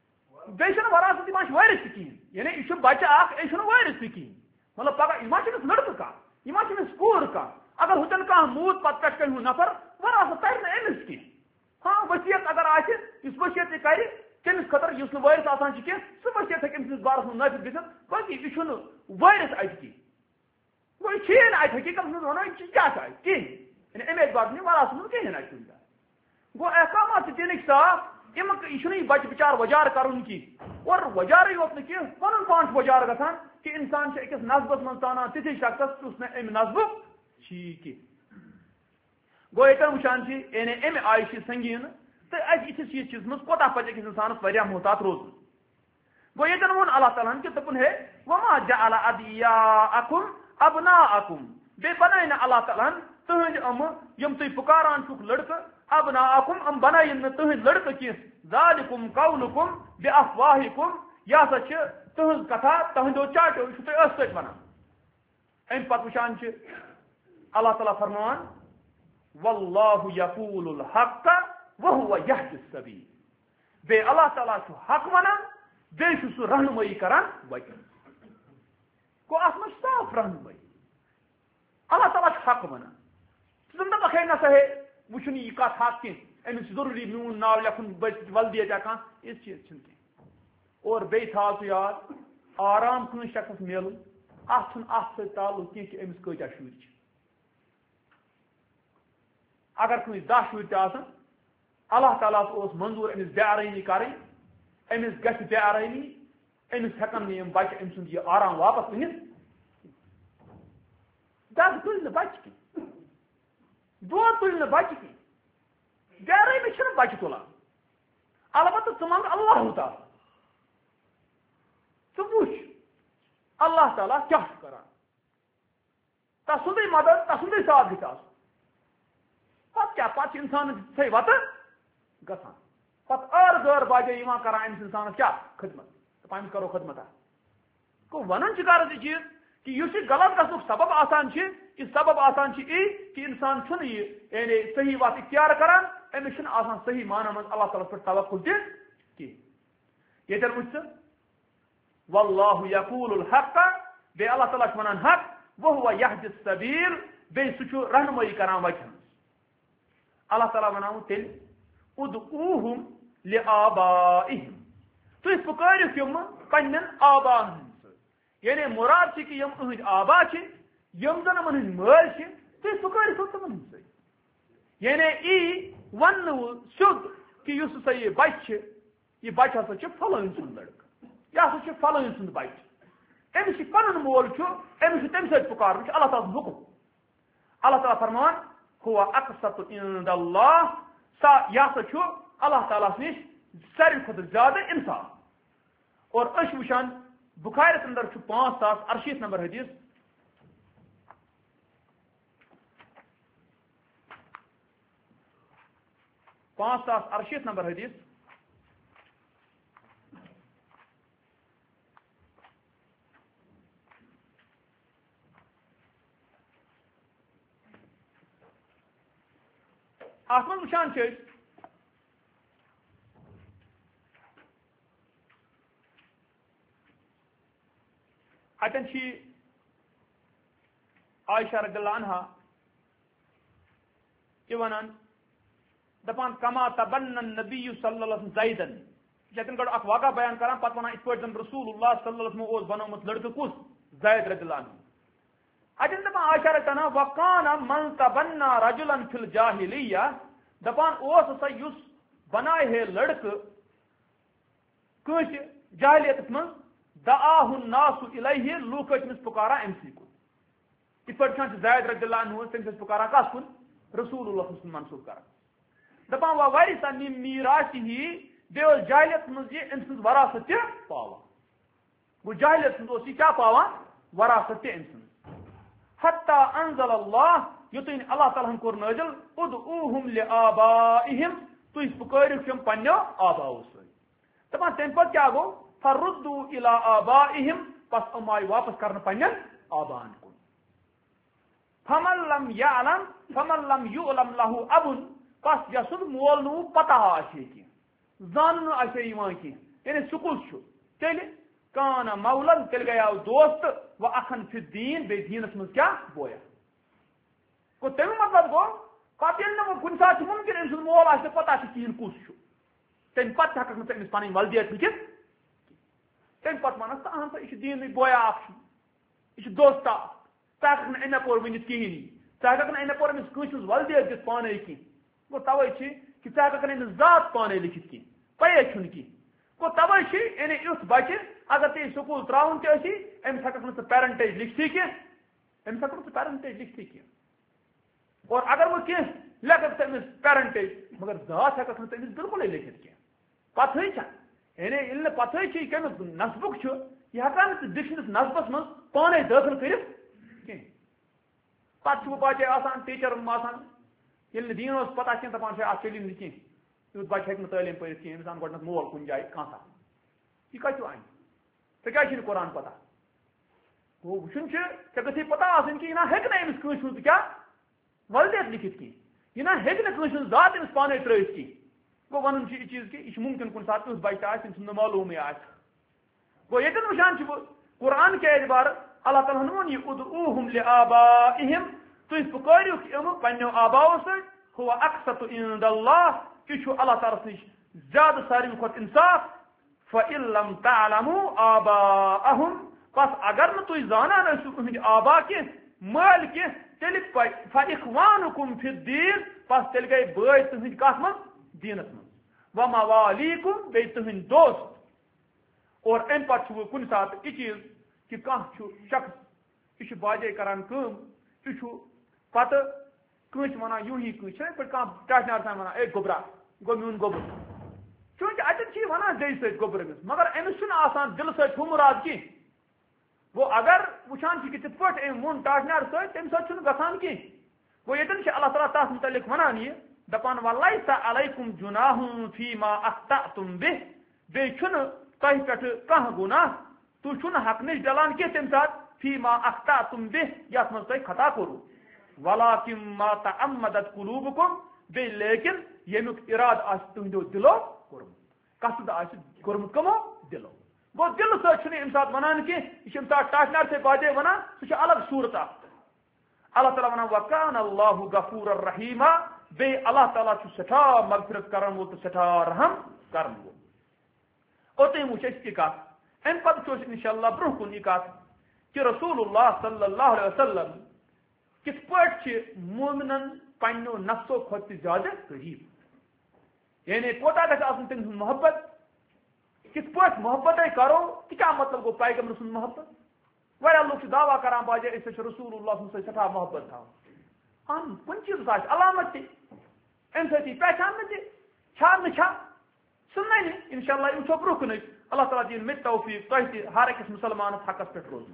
Speaker 3: بیچ وراثت یہ وارث کہین یعنی یہ بچہ اخ یہ وارث کہین مطلب پگہ یہ لڑکہ کھانا یہ کور کھانا اگر ہوتن کھانا موت پتہ پہ کن نفر وراثت تر نا امس کی ہاں وصیت اگر آس وصیت یہ کر تمس خطر اس وارث آسان کی سہ وصیت ہیکہ امس بارس من نافذ گژھِتھ باقی یہ وارث اتہ کی گو یہ ات حقیقت من ونو یہ کیا کہین یعنی امے اعتبار نہیں وراثت من کہین ات گو احکامات دن صاف یہ بچہ بچار وجار کرن کی اور وجارے یوت نا کی پن پان وجار گھان کہ انسان اکس نصبس من تانان تھی شخص اس ام نصبک کی گو یہ وچان یعنی امہ آئی سنگین تو اتس چیز من کوتا پہ اکس انسانس محتاط روزن گو یہ وون اللہ تعالیٰ کہ دپن ہے وما جعل ادعیاءکم ابناءکم بے بنائی نا اللہ تعالیٰ تہند یم تھی پکاران چھک لڑکہ ابناءکم ام بنائن تہند لڑکہ کی ذالکم قولکم بافواہکم یہ سا تہذ کتھا تہندو چاٹو یہ تھی اس سۭتۍ ونان ام پتہ وچان اللہ تعالیٰ فرمان واللہ یقول الحق وهو یہدی السبیل بے اللہ تعالیٰ حق ونان بے سہ رہنمائی کران وتن گو ات من صاف رہنمائی اللہ تعالیٰ حق ونان تم دپک ہے نسا ہے وچن یہ کت حق کی امس ضروری میون ناو لکھن ولدی کھانا اس چیز کی اور بی تھا تو یاد آرام کن شخص ملن ات ات تعلق کی کہ امس کتیا شر اگر کن 10 شر تن اللہ تعالیٰ اس منظور امس بے آرائمی کریں امس گھ بے آرائمی امس ہکن نم بچہ ام سند یہ آرام واپس انت دگ تل بچہ کی دود تل بچہ کی بے آرائمی بچہ تلان البتہ ثم منگ اللہ تعالیٰ وچ اللہ تعالیٰ کیا کران تسندی مدد تسندی ساتھ گھس پتہ کیا پتہ انسان سی وتہ گھان پتہ ار غیر باجے کران امس انسانس کیا خدمت پانس کرو خدمت گو ونان کر یہ چیز کہ اس غلط گھنک سبب آسان یہ سبب آسان یہ کہ انسان چھن یہ یعنی صحیح وت اختیار کران امس آسان صحیح معنی من اللہ تعالیٰ پہ توقل تھی یہ وچ واللہ یقول الحق بے اللہ تعالیٰ ونان حق وهو یہدی السبیل بے سہ رہنمائی کران وتن اللہ تعالیٰ وناو تیل ادعوہم لآبائہم تھی پکارو یم پنن آباہن یعنی مراد کہ یم اہند آبا یم زن من مل تھی پکارو تمن یعنی ای ون سیود کہ اس سا یہ بچہ ہسا فلان سند لڑکہ یہ ہسا فلان سند بچہ امس پن مول امس تم سی پکار اللہ تعالیٰ حکم اللہ تعالیٰ فرمان هو اقسط عند اللہ سا یہ سا اللہ تعالیٰ نش ساروی کھت زیادہ انصاف اور اش وچان بخارس اندر 5068 نمبر حدیث نمبر حدیث ات من وچان اتن عائشہ رضی اللہ عنہا یہ ونان دپان کما تبنى النبی صلی اللہ علیہ وسلم زیدن اتن گوڑ اخ واقعہ بیان کران پتہ ونان اس پٲٹھۍ زن رسول اللہ صلی اللہ علیہ وسلم اوس بنومت لڑکہ کس زید رضی اللہ عنہ اتن دپان عائشہ رضی اللہ عنہا وکان من تبنى رجلا فی الجاہلیہ دپان اوس ہسا یس بنائے ہے لڑکہ کس جاہلیت من دعاہ الناس الیہ لوک ٲسۍ پکاران امسی کن اس پہ زید رضی اللہ عنہ تمس پکاران کس کن رسول اللہ صلی اللہ علیہ وسلم منسوب کران دپان وارث من میراثہ بیس جاہلیت من یہ ام سند وراثت تہ پاوان گو جاہلیت مز یہ کیا پاوان وراثت تہ ام سند حتی انزل اللہ یوتین اللہ تعالیٰ کور نازل ادعوہم لآبائہم تھی پکارو پنو آباؤ ست دپان تمہ پتہ کیا گو فردوا الى آبائہم پس ام آئی واپس کرنے پنن آبان کن فمن لم یعلم له اب پس یسن مول نو پتہ آسے کی زان آسے یوان کی یعنی سکول تیل کان مولن تیل گیا دوست و اخن فی الدین بے دینس من کیا بویا گو تمی مطلب گو پتہ یل نا کن سات ممکن ام سن مول آس پتہ کہین کس تم پتہ ہکس نا تمس پن ولدیت لکھت تم پتہ ونس تو اہن سا یہ دین بویا اخ یہ دوست ژٕ ہکھ نہٕ امے پور ؤنِتھ کہینی ژٕ ہکھ نہٕ امے پور أمِس کٲنٛسہِ ہٕنٛز ولدیت دِتھ پانے کینٛہہ گو توے کہ ژٕ ہکھ نہٕ أمِس ذات پانے لکھِتھ کینٛہہ پے چھُنہٕ کینٛہہ گو توے یعنی یُتھ بچہ اگر ژےٚ سکوٗل ترٛاوُن تہِ ٲسی أمِس ہٮ۪ککھ نہٕ ژٕ پیرنٹیج لکھتھٕے کینٛہہ أمِس ہٮ۪ککھ نہٕ ژٕ پیرنٹیج لکھتھٕے کینٛہہ اور اگر وۄنۍ کینٛہہ لیکھکھ ژٕ أمِس پیرنٹیج مگر ذات ہٮ۪ککھ نہٕ ژٕ أمِس بِلکُلٕے لیکھِتھ کینٛہہ پتہٕے چھا یعنی ییٚلہِ نہٕ پتہٕے چھِ یہِ کٔمِس نصبُک چھُ یہِ ہٮ۪کان نہٕ ژٕ دِشنِس نصبس منٛز پانے دٲخل کٔرِتھ کینٛہہ پتہٕ چھُ بچے آسان ٹیٖچر آسان ییٚلہِ نہٕ دیٖن اوس پتہ کینٛہہ دپان چھِ اتھ چلی نہٕ کینٛہہ یُتھ بچہِ ہیٚکہِ نہٕ تعلیٖم پٔرِتھ کینٛہہ أمِس اَن گۄڈنیٚتھ مول کُنہِ جایہِ کانٛہہ یہِ کتہِ اَنہِ ژےٚ کیٛازِ چھُنہٕ قرآن پتہ گوٚو وٕچھُن چھُ ژےٚ گژھی پتہ آسٕنۍ کہِ یہِ نہ ہیٚکہِ نہٕ أمِس کٲنٛسہِ ہُنٛد کیٛاہ ولدیت لکھِتھ کینٛہہ یہِ نہ ہیٚکہِ نہٕ کٲنٛسہِ ہٕنٛز ذات أمِس پانے ترٛٲوِتھ کینٛہہ گوٚو ونُن چھُ یہِ چیٖز کہِ یہِ چھُ مُمکِن کُنہِ ساتہٕ تیُتھ بچہِ آسہِ تٔمۍ سُنٛد نہٕ معلوٗمٕے آسہِ گوٚو ییٚتٮ۪ن وٕچھان چھُ بہٕ قرآن کے اعتبار اللہ تعالیٰ ہن ووٚن یہِ ادعوٗہُم لآبائِہِم تُہۍ پُکٲرِوکھ یِم پننیو آباوو سۭتۍ ہُوَ اقسط عند اللہ یہِ چھُ اللہ تعالیٰ نِش زیادٕ ساروی کھۄتہٕ انصاف فَإِن لَمْ تَعْلَمُوا آبَاءَهُمْ پس اگر نہٕ تُہۍ زانان ٲسِو یِہٕنٛدۍ آبا کینٛہہ مٲلۍ کینٛہہ تیٚلہِ فَإِخْوَانُكُمْ فِي الدیٖن پس تیٚلہِ گٔے بٲے تُہٕنٛدۍ کتھ منٛز دیٖنس منٛز وَمَوَالِیکُم بیٚیہِ تُہٕنٛدۍ دوست اور امہِ پتہٕ چھُ وۄنۍ کُنہِ ساتہٕ یہِ چیٖز کہِ کانٛہہ چھُ شخص یہِ چھُ باجے کران کٲم یہِ چھُ پتہٕ کٲنٛسہِ ونان یوٗ ہی کٲنٛسہِ چھُ یِتھ پٲٹھۍ کانٛہہ ٹاٹھنار سان ونان اے گوٚبرا گوٚو میون گوٚبُر چوٗنٛکہِ اتٮ۪ن چھِ یہِ ونان بیٚیہِ سۭتۍ گوٚبُر أمِس مگر أمِس چھُنہٕ آسان دِلہٕ سۭتۍ ہُہ مُراد کینٛہہ گوٚو اگر وٕچھان چھِ کہِ تِتھ پٲٹھۍ أمۍ ووٚن ٹاٹھنار سۭتۍ تمہِ سۭتۍ چھُنہٕ گژھان کینٛہہ گوٚو ییٚتٮ۪ن چھِ اللہ تعالیٰ تتھ متعلق ونان یہِ دپان وَلَیسَ عَلَیکُم جُناحٌ فیٖما اخطأتُم بِہ بیٚیہِ چھُنہٕ تۄہہِ پٮ۪ٹھٕ کانٛہہ گُناہ تُہۍ چھُنہٕ حق نِش ڈلان کینٛہہ تمہِ ساتہٕ فیٖما اخطأتُم بِہ یتھ منٛز تۄہہِ خطا کوٚروٕ وَلَٰکِن مَا تَعَمَّدَتْ قُلوٗبُکُم بیٚیہِ لیکن ییٚمیُک اِرادٕ آسہِ تُہنٛدیو دِلو کوٚرمُت قصد آسہِ کوٚرمُت کٕمو دِلو گوٚو دِلہٕ سۭتۍ چھُنہٕ اَمہِ ساتہٕ ونان کینٛہہ یہِ چھُ اَمہِ ساتہٕ ٹاٹھنار سے باجے ونان سُہ چھُ الگ صوٗرت اکھ اللہ تعالیٰ ونان وَکانَ اللہُ غفوٗرًا رحیٖمًا بیٚیہِ اللہ تعالیٰ چھُ سٮ۪ٹھاہ مغفرت کرن وول تہٕ سٮ۪ٹھاہ رحم کرن وول اوٚتام وٕچھ اَسہِ یہِ کتھ امہِ پتہٕ چھُ اَسہِ انشاء اللہ برونٛہہ کُن یہِ کتھ کہ رسول اللہ صلی اللہ علیہ وسلم کِتھ پٲٹھۍ چھِ مومنن پننیو نفسو کھۄتہٕ تہِ زیادٕ قریٖب یعنی کوتاہ گژھِ آسُن تٔمۍ سُنٛد محبت کِتھ پٲٹھۍ محبتٕے کرو تہِ کیٛاہ مطلب گوٚو پیغمبر سُنٛد محبت واریاہ لُکھ چھِ دعوا کران باجے أسۍ چھِ رسول اللہ سٕنٛدِ سۭتۍ سٮ۪ٹھاہ محبت تھاوان کُنہِ چیٖزس آسہِ علامت تہِ اَمہِ سۭتۍ یی پہچاننہٕ تہِ چھا نہٕ چھا ژھٕننٕے نہٕ انشاء اللہ یہِ وٕچھو برونٛہہ کُنٕے اللہ تعالیٰ دِیِن مےٚ تہِ توفیٖق تۄہہِ تہِ ہر أکِس مُسلمانس حقس پٮ۪ٹھ روزُن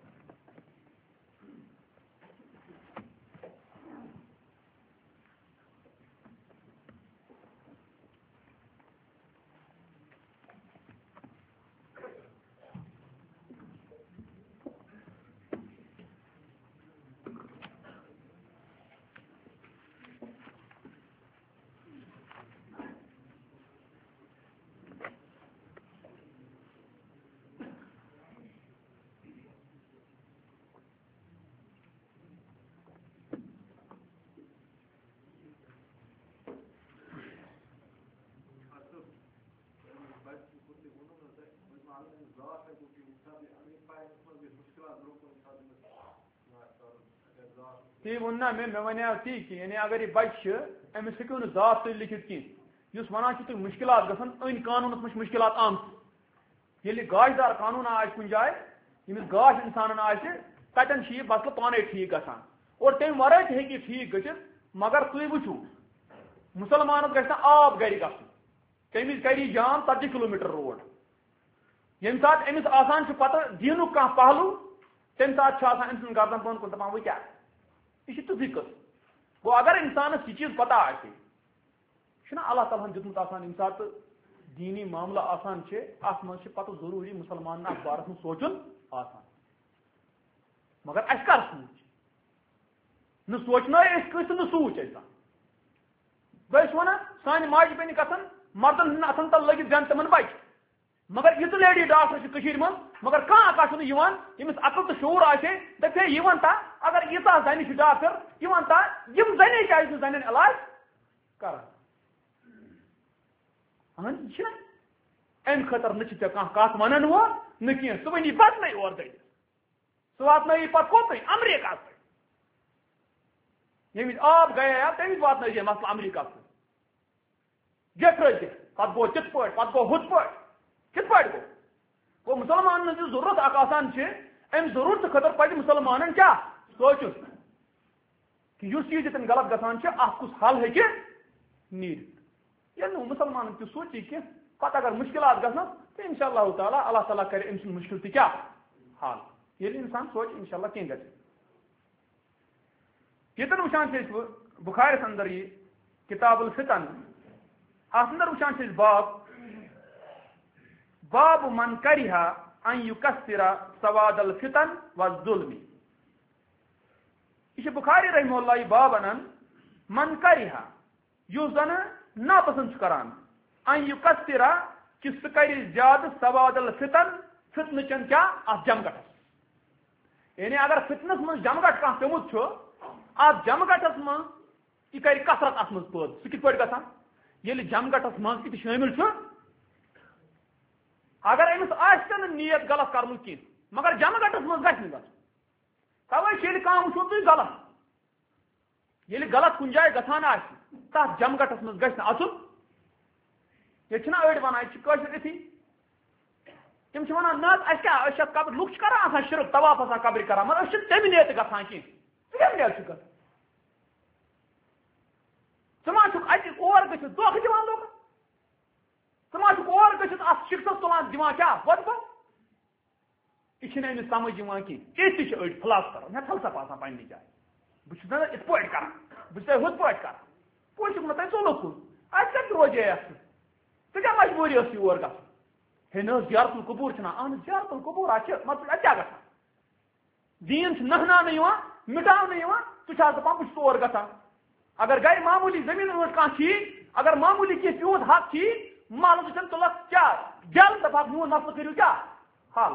Speaker 3: تی ووٚن نا مےٚ وَنیٛاو تی کہِ یعنی اگر یہِ بچہِ چھُ أمِس ہیٚکِو نہٕ ذات تُہۍ لیکھِتھ کینٛہہ یُس ونان چھُ تُہۍ مُشکلات گژھن أنۍ قانوٗنس منٛز چھِ مُشکلات آمژٕ ییٚلہِ گاش دار قانوٗنا آسہِ کُنہِ جایہِ ییٚمِس گاش اِنسانن آسہِ تتٮ۪ن چھِ یہِ مسلہٕ پانے ٹھیٖک گژھان اور تمہِ ورٲے تہِ ہیٚکہِ یہِ ٹھیٖک گٔژھِتھ مگر تُہۍ وٕچھِو مُسلمانس گژھِ نہٕ آب گرِ گژھُن تٔمِس کَرِ یہِ جام 40 کِلوٗمیٖٹر روڈ ییٚمہِ ساتہٕ أمِس آسان چھُ پتہٕ دیٖنُک کانٛہہ پہلوٗ تمہِ ساتہٕ چھُ آسان أمۍ سُنٛد گردن بۄن کُن دپان وۄنۍ کیٛاہ یہ تیُتھُے قٕصہٕ گوٚو اگر انسانس یہ چیٖز پتہ آسہِ چھُنہ اللہ تعالیٰ ہن دیُتمُت آسان ییٚمہِ ساتہٕ دیٖنی معاملہٕ آسان چھِ اتھ منٛز چھِ پتہٕ ضروٗری مُسلمانن اتھ بارس منٛز سونٛچُن آسان مگر اَسہِ کر سوٗنٛچ نہٕ سونٛچنٲے أسۍ کٲنٛسہِ نہٕ سوٗنٛچ اَسہِ زانٛہہ بہٕ ٲسۍ ونان سانہِ ماجہِ بیٚنہِ گژھن مردن ہٕنٛدٮ۪ن اتھن تل لٔگِتھ زینہٕ تِمن بچہِ مگر یہ لیڈی ڈاکٹر من مگر کھانا یمس عقل تو شعور آئے دپے یہ ون تا اگر ییژہ زنہ ڈاکٹر یہ ون تا یم زنے کیازِ زنین علاج کران ام خاطر نہ کت ونان وہ نہ کی سہ ونی پتہ اور دس سہ واتن پتہ کوت امریکہ یمس آب گیا تمس واتن مسئلہ امریکہ جتر پتہ گو تت پہ پتہ گو ہت پہ کت پہ گو مسلمان ضرورت آسان ام ضرورت خاطر پہ مسلمان کیا سوچن کہ اس چیز تم غلط گھان کس حل ہیکہ نیرت یل مسلمان تہ سوچی کی پتہ اگر مشکلات گھن تو انشاء اللہ تعالیٰ اللہ تعالیٰ کر ام سن مشکل تہ کیا حل یل انسان سوچ انشاء اللہ کی گھر یتن وچان بخارس اندر یہ کتاب الفتن ات اندر وچان باب من کریہا ان یکسر سواد الفتن والظلم یہ بخاری رحمہ اللہ یہ باب انن من کریہا یس زن ناپسند کران ان یکسر کہ سہ کر زیادہ سواد الفتن فتنہ چن کیا ات جمگٹس یعنی اگر فتنس من جمگٹ کھانا پیوت ات جمگٹس من یہ کر کثرت ات من پید سہ کت پہ گھان یل جمگٹس من یہ شامل اگر امس آہ نیت غلط کرن کی مگر جمگٹس من گھس نا توے وچھو تھی غلط یل غلط کن جائے گھان تر جمگٹس من گھس اچن یہ اڑ ونان اتھی تم ونان نا قبر لوگ کران شرک طواف آسان قبر کران مگر تمہ نیت گھان کی نیت کر ثم اتہ اور گھت دھوکہ دان لوگ ثم اور گھت ات شخصس تلان دان کیا وت یہ امس سمجھ کی یہ اڑ فلاس کران مے فلسفہ آسان پنہ جائے بہت نا ات پہ کران بہت ہت پہ کران پوچھ نا تھی ژولو کن ات کتھ روزے ژے کیا مجبوری ٲس یور گژھُن ہے نا زیارت القبور چھنا اہن زیارت القبور مطلب ات کیا گژھان دین نہناونہٕ یِوان مٹاونہٕ یِوان ژٕ چھکھ دپان بہٕ چھُس تور گژھان اگر گھر معمولی زمین ٲس کانٛہہ چیٖز اگر معمولی کینٛہہ پیوٗت حق چیٖز مالہٕ وٕچھان تُلکھ کیٛاہ جل دپکھ میون مسلہٕ کٔرِو کیٛاہ حل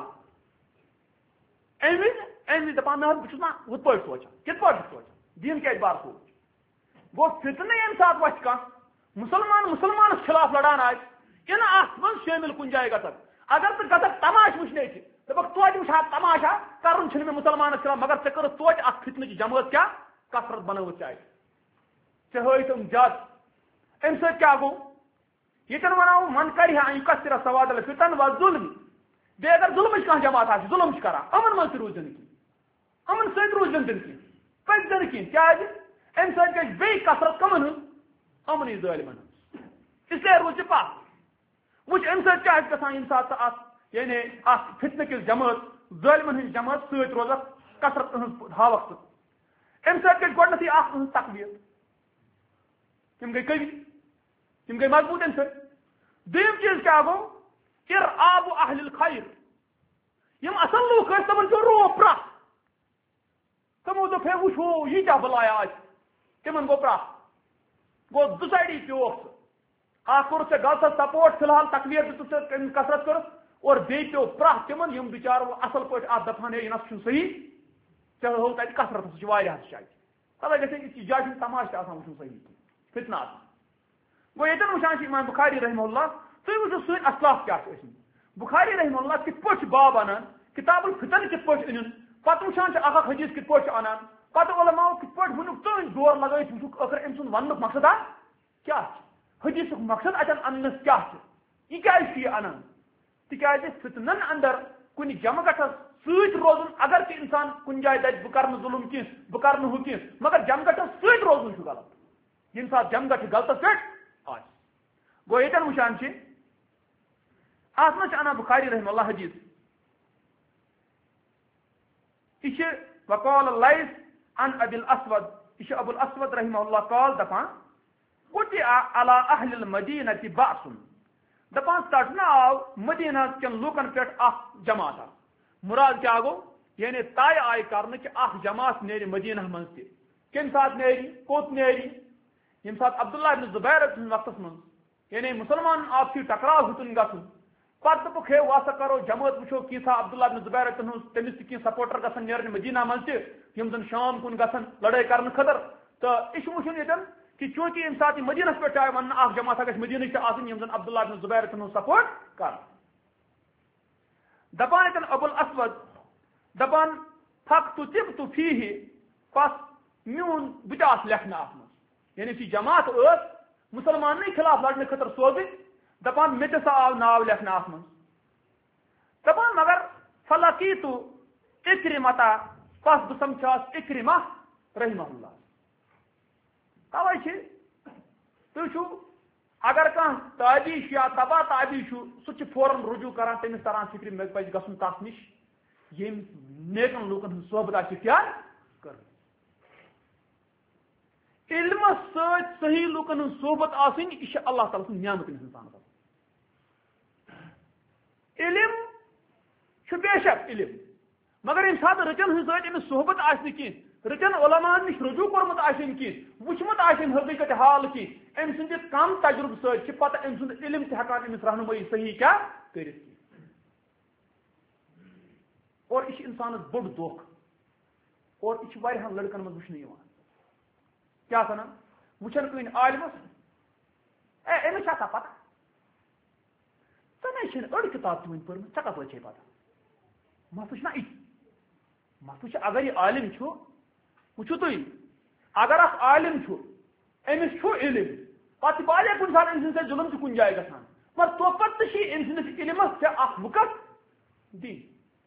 Speaker 3: امہِ وِزِ دپان نہ حظ بہٕ چھُس نا ہُتھ پٲٹھۍ سونٛچان کِتھ پٲٹھۍ چھُس سونٛچان دین کیٛازِ بار سونٛچ گوٚو فتنہٕ ییٚمہِ ساتہٕ وۄتھِ کانٛہہ مسلمانس خلاف لڑان آن ات من شامل کن جائے گھک اگر ژٕ گژھکھ تماش وچھنے دپکھ توتہِ وچھا تماشا کرن چھُنہٕ مےٚ مسلمانس خلاف مگر ژےٚ کٔرٕتھ توتہِ اتھ فتنٕچ جمٲژ کیٛاہ کثرت بنٲوِتھ چاہے ژےٚ ہٲیتم زیادٕ امہِ سۭتۍ کیٛاہ گوٚو ییٚتٮ۪ن وناو من کریہا ان یکسر سواد الفتن والظلم بیٚیہِ اگر ظلمٕچ کانٛہہ جماعت آسہِ ظلم چھِ کران یِمن منٛز تہِ روٗزِو نہٕ کینٛہہ یِمن سۭتۍ روٗزِو نہٕ کینٛہہ پٔکۍزِ نہٕ کینٛہہ کیٛازِ امہِ سۭتۍ گژھِ بیٚیہِ کثرت کٕمن ہٕنٛز یِمنٕے ظٲلمن ہٕنٛز اسلیے روٗزِ پتھ وٕچھ امہِ سۭتۍ کیٛاہ آسہِ گژھان ییٚمہِ ساتہٕ اتھ یعنی اتھ فتنہٕ کِس جمٲژ ظٲلمن ہٕنٛز جمٲژ سۭتۍ روزکھ کثرت تٕہٕنٛز ہاوکھ ژٕ امہِ سۭتۍ گژھِ گۄڈنیتھٕے اکھ تٕہٕنٛز تقویت تِم گٔے قوی تِم گٔے مضبوٗط امہِ سۭتۍ دوٚیِم چیٖز کیٛاہ گوٚو ارعاب اہل الخیر یِم اصل لوٗکھ ٲسۍ تِمن پیوٚو روب پرٛکھ تِمو دوٚپ ہے وٕچھو یہِ کیٛاہ بلایا آسہِ تِمن گوٚو پرٛکھ گوٚو دُ سایڈی پیوٚوکھ سُہ اکھ کوٚرُتھ ژےٚ غلطس سپورٹ فی الحال تقویت دِژٕتھ ژےٚ کثرت کٔرٕتھ اور بیٚیہِ پیوٚو پرٛکھ تِمن یِم بِچار اصل پٲٹھۍ اتھ دپان ہے یہِ نہ چھُنہٕ صحیح ژےٚ ہوو تتہِ کثرت سُہ چھُ واریاہس جایہِ تَوے گژھِ یہِ جایہِ چھُنہٕ تماش تہِ آسان وٕچھُن صحیح فتنہٕ آسان گوٚو ییٚتٮ۪ن وٕچھان چھِ امام بخاری رحمہ اللہ تُہۍ وٕچھِو سٲنۍ اسلاف کیٛاہ چھِ ٲسمٕتۍ بخاری رحمہ اللہ کِتھ پٲٹھۍ چھِ باب انان کتاب الفتن کِتھ پٲٹھۍ أنِن پتہٕ وٕچھان چھِ اکھ حدیث کِتھ پٲٹھۍ چھِ انان پتہٕ علماء کِتھ پٲٹھۍ ووٚنُکھ تٔنۍ دور لگٲوِتھ وٕچھُکھ ٲخر أمۍ سُنٛد وننُک مقصد کیٛاہ چھُ حدیثُک مقصد اتٮ۪ن اننس کیٛاہ چھُ یہِ کیٛازِ چھُ یہِ انان تِکیٛازِ فتنن اندر کُنہِ جمگٹھس سۭتۍ روزُن اگر تہِ انسان کُنہِ جایہِ دپہِ بہٕ کرٕ نہٕ ظلم کینٛہہ بہٕ کرٕ نہٕ ہُہ کینٛہہ مگر جمگٹھس سۭتۍ روزُن چھُ غلط ییٚمہِ ساتہٕ جمگٹھ غلطس پٮ۪ٹھ آسہِ گوٚو ییٚتٮ۪ن وٕچھان چھِ اتھ منٛز چھِ انان بخاری رحمہ اللہ حدیث یہ چھِ وقال الليث عن ابي الاسود یہ ابو الاسود رحمہ اللہ قال دپان قطع على اهل المدینہ بأس دپان ژٹنہٕ آو مدینہ کٮ۪ن لوٗکن پٮ۪ٹھ اکھ جماعت مراد کیٛاہ گوٚو یعنی طے آیہِ کرنہٕ کہِ اکھ جماعت نیرِ مدینہ منٛز تہِ کمہِ ساتہٕ نیرِ کوٚت نیرِ ییٚمہِ ساتہٕ عبداللہ ابن زبیر سٕنٛدِس وقتس منٛز یعنی مسلمان آپسی ٹکراو ہیوٚتُن گژھُن پتہ دپک ہے واسا کرو جماعت وچھو کیسا عبداللہ بن زبیر تمس تہ سپورٹر گژھن نیرن مدینہ من یم زن شام کن گژھن لڑائی کرنے خطر تو یہ وچھن یتن کہ چونکہ یم سات مدینس پہ آئے ون اخ جماعت گھس مدینہ تہ آسن یم زن عبداللہ بن زبیر سپورٹ کر دپان یتن ابو الاسود دپان تھک تو تب تو فیہ پس میون بچاس لکھنا ات من یعنی سی جماعت اس مسلمان خلاف لڑنے خطر سوزت دپان مے تہ آو ناو لکھنا ات من دپان مگر فلقی تو اکرمتا پس بہ سمکھاس اکرمہ رحمہ اللہ توے تھی اگر کان تابی یا تبا تابی سہ فوراً رجوع کران تمس تران فکر مے پہ گھن تس نش یم نیکن لوکن ہند صحبت اختیار کر علم ست صحیح لوکن ہند صحبت آسن یہ اللہ تعالی سن نعمت انسان علم بے شک علم مگر یم سات رچن ہند ست امس صحبت آس کی رچن علماء نش رجوع کورمت آسن کی وچمت آسن حقیقت حال کی ام سند کم تجربہ ست پتہ ام سند علم تہ ہکان امس رہنمائی صحیح کیا کرت اور یہ انسان بوڑ دھوکھ اور یہ واریاہن لڑکن من وچھنے کیا سنان وچھن کن عالمس امس آسا پتہ ژے چھن اڑ کتاب تہ ون پرمت ژے کپٲرۍ چھے پتہ مسلہٕ چھُنہ یہِ مسلہٕ چھُ اگر یہ عالم چھُ وچھو تھی اگر اخ عالم چھُ امس چھُ علم پتہ واریاہ کُنہِ ساتہٕ أمۍ سٕنٛدِ سۭتۍ ظُلم تہِ کُنہِ جایہِ گژھان مگر توپت تہِ چھِ أمۍ سٕنٛدِس علمس ژےٚ اکھ وقت دِنۍ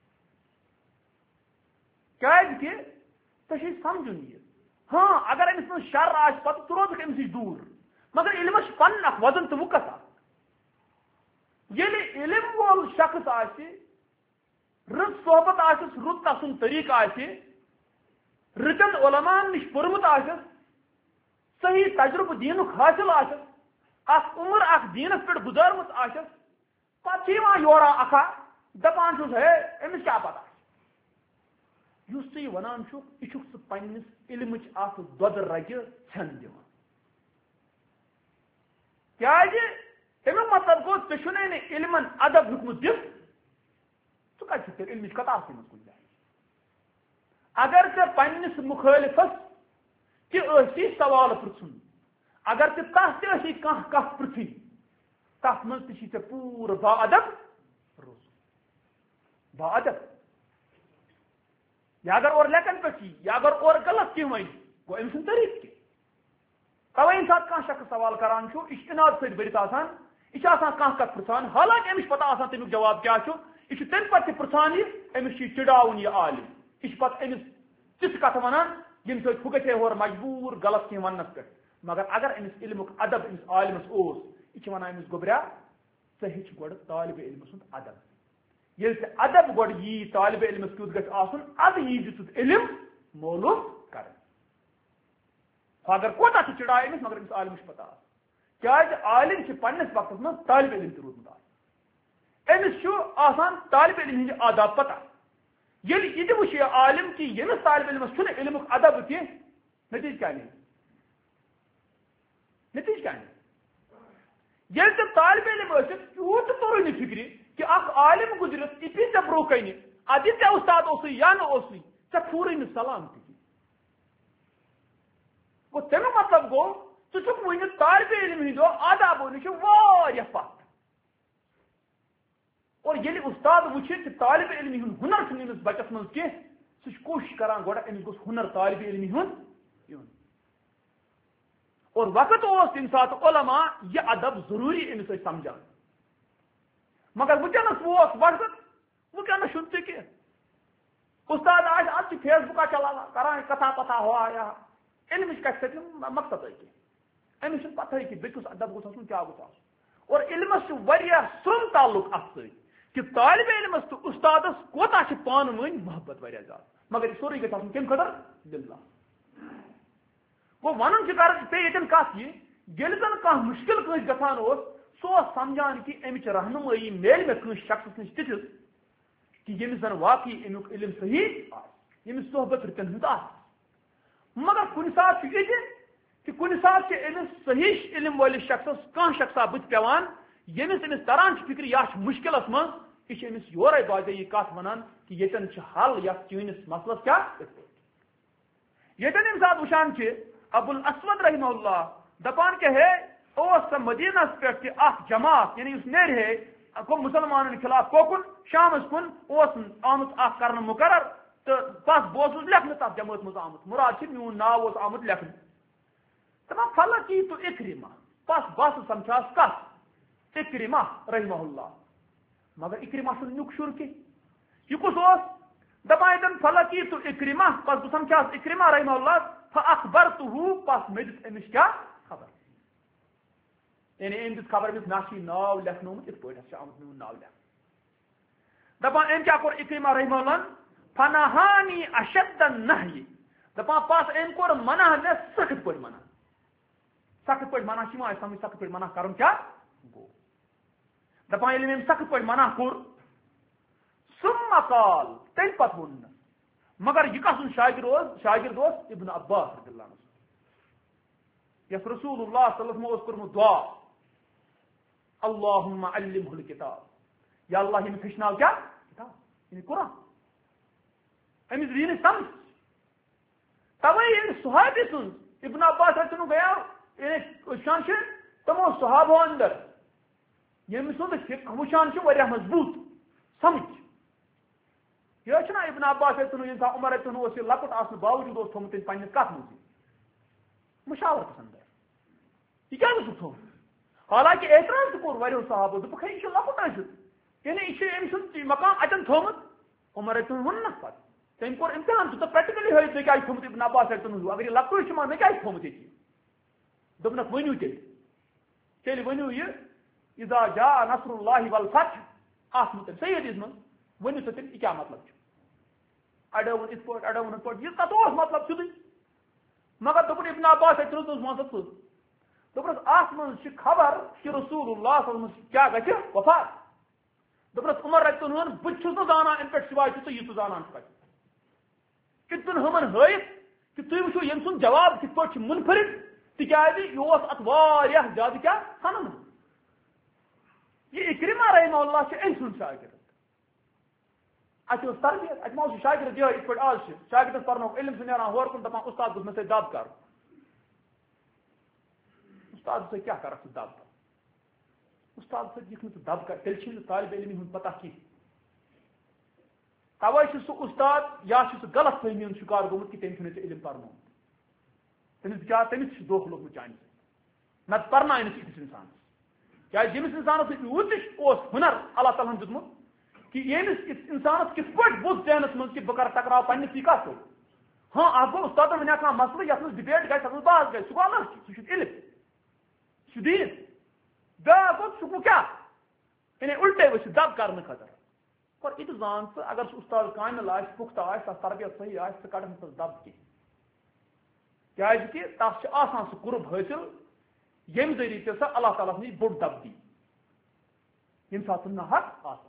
Speaker 3: کیازِ کہ ژےٚ چھُے سمجھُن یہِ ہاں اگر أمِس منٛز شر آسہِ پتہٕ ژٕ روزکھ أمِس نِش دوٗر مگر علمس چھُ پنُن اکھ وزن تہٕ وقت اکھ ییٚلہِ علم وول شخص آسہِ رٕژ صحبت آسٮ۪س رُت تسُن طریقہٕ آسہِ رٕتن علماء نش پوٚرمُت آسٮ۪س صحیح تجربہٕ دیٖنُک حٲصِل آسٮ۪س اکھ عمر اکھ دیٖنس پٮ۪ٹھ گُزٲرمٕژ آسٮ۪س پتہٕ چھِ یِوان یورا اکھا دپان چھُس ہے أمِس کیٛاہ پتہ یُس ژٕ یہِ ونان چھُکھ یہِ چھُکھ ژٕ پننِس علمٕچ اکھ دۄدٕ رگہِ ژھٮ۪ن دِوان کیازِ امیُک مطلب گوٚو ژےٚ چھُنَے نہٕ علمن ادب ہیوٚکمُت دِتھ ژٕ کتہِ چھُکھ تیٚلہِ علمٕچ کتھ آسٕے منٛز کُنہِ جایہِ اگر ژےٚ پننِس مُخٲلفس تہِ ٲسی سوال پرژھُن اگر ژےٚ تتھ تہِ ٲسی کانٛہہ کتھ پرژھٕنۍ تتھ منٛز تہِ چھی ژےٚ پوٗرٕ با ادب روزُن با ادب یا اگر اور لیکن پہ کی یا اگر اور غلط کی ون گو أمۍ سُنٛد طریقہٕ کہِ توے ییٚمہِ ساتہٕ کانٛہہ شخص سوال کران چھُ یہِ چھُ اِناد سۭتۍ بٔرِتھ آسان یہِ چھُ آسان کانٛہہ کتھ پرژھان حالانکہِ أمِس چھُ پتہ آسان تمیُک جواب کیٛاہ چھُ یہ تمہ پتہ پرژھان یہ أمِس چھُ چڑاوُن یہ عالم یہ پتہ أمِس تِژھ کتھ ونان ییٚمہِ سۭتۍ ہُہ گژھِ ہورٕ مجبوٗر غلط کینٛہہ وننس پٮ۪ٹھ مگر اگر أمِس علمُک ادب أمِس عالمس اوس یہِ چھِ ونان أمِس گوٚبریا ژٕ ہیٚچھ گۄڈٕ طالبہِ علمہٕ سُنٛد ادب ییٚلہِ ژےٚ ادب گۄڈٕ یی طالبہِ علمس کیُتھ گژھِ آسُن ادٕ یی ژٕ علم معلوم کرن اگر کوتاہ تہِ چڑایہِ أمِس مگر أمِس عالمس چھُ پتہ آسان کیازِ عالم چھِ پننِس وقتس منٛز طالبہِ علم تہِ روٗدمُت آسان أمِس چھُ آسان طالبہِ علم ہٕنٛدِ آداب پتہ ییٚلہِ یہِ تہِ وٕچھِ یہِ عالم کہِ ییٚمِس طالبہِ علمس چھُنہٕ علمُک ادب کینٛہہ نتیٖجہٕ کیٛاہ نیرِ نتیٖجہٕ کیٛاہ نیرِ ییٚلہِ ژےٚ طالبہِ علم ٲسِتھ تیوٗت تہِ توٚرُے نہٕ فِکرِ کہِ اکھ عالم گُزرِتھ یہِ پیٚیہِ ژےٚ برونٛہہ کنہِ ادٕ یہِ ژےٚ اُستاد اوسُے یا نہٕ اوسُے ژےٚ پھوٗرٕے نہٕ سلام تہِ کینٛہہ گوٚو تمیُک مطلب گوٚو ژٕ چھُکھ وٕنہِ طالبہِ علم ہٕنٛدیو آدابو نِش واریاہ پتھ اور ییٚلہِ اُستاد وٕچھِ کہِ طالبہِ علمہِ ہُنٛد ہُنر چھُنہٕ أمِس بچس منٛز کینٛہہ سُہ چھُ کوٗشِش کران گۄڈٕ أمِس گوٚژھ ہُنر طالبہِ علمہِ ہُنٛد یُن اور وقت اوس تمہِ ساتہٕ علما یہِ ادب ضروٗری أمِس ٲسۍ سمجھان مگر وٕنکیٚنس ووت وقت وٕنکیٚنس چھُنہٕ تہِ کینٛہہ اُستاد آسہِ اتھ چھِ فیس بُکا چلاوان کران کتھا پتھا ہوا یا علمٕچ کتھِ سۭتۍ مقصد کینٛہہ أمِس چھُنہٕ پتہٕے کہِ بیٚیہِ کُس ادب گوٚژھ آسُن کیٛاہ گوٚژھ آسُن اور علمس چھُ واریاہ سرٛون تعلق اتھ سۭتۍ کہ طالبہِ علمس تہٕ اُستادس کوتاہ چھِ پانہٕ ؤنۍ محبت واریاہ زیادٕ مگر یہِ سورُے گژھِ آسُن کمہِ خٲطرٕ لِلہ گوٚو ونُن چھُ کر بیٚیہِ ییٚتٮ۪ن کتھ یہِ ییٚلہِ زن کانٛہہ مُشکل کٲنٛسہِ گژھان اوس سُہ اوس سمجھان کہِ امِچ رہنمٲیی میلہِ مےٚ کٲنٛسہِ شخصس نِش تِژھ کہ ییٚمِس زن واقعی امیُک علم صحیح آسہِ ییٚمِس صحبت رٕتن ہُنٛد آسہِ مگر کُنہِ ساتہٕ چھُ ییٚتہِ کہ کُنہِ ساتہٕ چھِ أمِس صحیح علم وٲلِس شخصس کانٛہہ شخصا بٕتھِ پیٚوان یمس امس تران فکر یہ مشکلس من یہ امس یورے باضے یہ کت ونان کہ یتن حل یتھ چینس مسلس کیا یتن یم سات وچان ابو الاسود رحمہ اللہ دپان کہ ہے اس مدینس پہ جماعت یعنی اس نیرے ہے مسلمان خلاف کوکن شامس کن آمت کرنے مقرر تو بس بہت لکھنے تب جماعت مز آمت مراد میون ناو آمت لکھنے دپان فلکی تو اکرمہ بس بس سمجھاس کت اکرمہ رحمہ اللہ مگر اکرمہ چھ نیک شر کی یہ کس دپان فلکی تو اکرمہ بس بہ سمجھاس اکرمہ رحمہ اللہ فاخبرتہ بس مے دت امس کیا خبر یعنی ام دت خبر امس ناشی ناو لکھنومت ات پہ آمت میون ناو لکھ دپان ام کیا کور اکرمہ رحمہ اللہ فنہانی اشد النہی دپان پس ام کور منع مے سخت پہ منع سخت پہ منع چھ سمجھ سخت پہ منع کرن کیا گو دپان یل ام سخت پہ منع کور ثم قال تیل پت ون مگر یہ کسن شاگرد ابن عباس رضی اللہ عنہ یس رسول اللہ صلی اللہ علیہ وسلم کورمت دعا اللہم علمہ الکتاب یا اللہ یہ ہچناو کیا کتاب یعنی قرآن امس دین سمجھ توے صحابی سن ابن عباس رضی گیا یعنی شان تمو صحابہ اندر یم سند فقہ وچان مضبوط سمجھ یہ چھنا ابن عباس یم عمر اس لکٹ آسن باوجود اس تھومت پنس کت مز مشاور پسند یہ کیا تھومت حالانکہ اعتراض کور واریو صحابہ دپک ہے یہ لکٹ ٲسِتھ یعنی یہ سند مقام اتن تھومت عمر وننس پتہ تم کور امتحان تو پریکٹیکلی ہٲیِتھ ژےٚ کیٛازِ تھومت ابن عباس اگر یہ لکٹ مے کیٛازِ تھومت یہ دوٚپنکھ ؤنِو تیٚلہِ ؤنِو یہ اذا جاء نصر اللہ والفتح ات متعلق سید من ؤنِو سا تیٚلہِ یہ کیا مطلب اڑو ون ات پٲٹھۍ اڑو ون ات پٲٹھۍ یہ کت اوس مطلب سیودُے مگر دوٚپُن ابن عباس ترٛٲوٕس مان ژٕ ژٕ دوٚپنس ات منٛز چھِ خبر کہ رسول اللہ صلی اللہ علیہ وسلم کیا گژھِ وفات دوٚپنس عمر رضی اللہ عنہ بہٕ چھُس نہٕ زانان امہِ پٮ۪ٹھ سوائے ژٕ یہِ ژٕ زانان چھُکھ کہ تُہۍ ہُمن ہٲیِتھ کہ تُہۍ وٕچھِو ییٚمہِ سُنٛد جواب کِتھ پٲٹھۍ چھُ منفرد تِکیازِ یہِ اوس اتھ واریاہ زیادٕ کیاہ سنن یہ اکرمہ رحمہ اللہ چھُ أمۍ سُنٛد شاگرد اتھ تربیت اتھ ما شاگرد یہ پہ آج شاگردس پرنوک علم سے نیران ہور کن دپان استاد گوس مے سۭتۍ دب کر استاد سے کیا کرکھ ژٕ دب کر استاد سے یِکھ نہٕ ژٕ دب کر تیٚلہِ چھُے نہٕ طالب علمہِ ہُنٛد پتہ کینٛہہ توے چھُ سُہ استاد یا چھُ سُہ غلط فہمی ہُنٛد شکار گوٚمُت کہ تٔمۍ چھُنہٕ ژےٚ علم پرنومُت تٔمِس کیٛاہ تٔمِس چھُ دھوکہٕ لوٚگمُت چانہِ سۭتۍ نتہٕ پرناونہٕ أکِس اِنسانس کیٛازِ ییٚمِس اِنسانس سۭتۍ یوٗتٕچ اوس ہُنر اللہ تعالیٰ ہن دیُتمُت کہ ییٚمِس انسانس کِتھ پٲٹھۍ بُتھ ذہنس منٛز کہ بہٕ کرٕ ٹکراو پننہِ سی کتھ سۭتۍ ہاں اکھ گوٚو استادن وَنہِ کانٛہہ مسلہٕ یتھ منٛز ڈِبیٹ گژھِ تتھ منٛز بحث گژھِ سُہ گوٚو الگ چیٖز سُہ چھُ علم سُہ چھُ دیٖن بیٛاکھ گوٚو سُہ گوٚو کیٛاہ یعنی الٹے ؤسِتھ دب کرنہٕ خٲطرٕ اور یہِ تہِ زان ژٕ اگر سُہ استاد کامل آسہِ پُختہٕ آسہِ تتھ تربیت صحیح آسہِ ژٕ کڑکھ نہٕ تس دب کینٛہہ کیٛازِ کہِ تتھ چھُ آسان سُہ قرب حٲصِل ییٚمہِ ذٔریعہٕ ژےٚ سۄ اللہ تعالیٰ ہس نِش بوٚڑ دب دی ییٚمہِ ساتہٕ ژٕ نہ حق آسکھ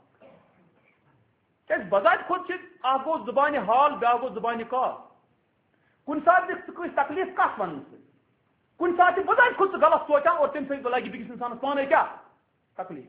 Speaker 3: کیٛازِ بذات خود چھِ اکھ گوٚو زبانہِ حال بیٛاکھ گوٚو زبانہِ کال کُنہِ ساتہٕ دِکھ ژٕ کٲنٛسہِ تکلیٖف کتھ وننہٕ سۭتۍ کُنہِ ساتہٕ چھِ بذات خود ژٕ غلط سونچان اور تمہِ سۭتۍ لگہِ بیٚکِس انسانس پانے کیٛاہ تکلیٖف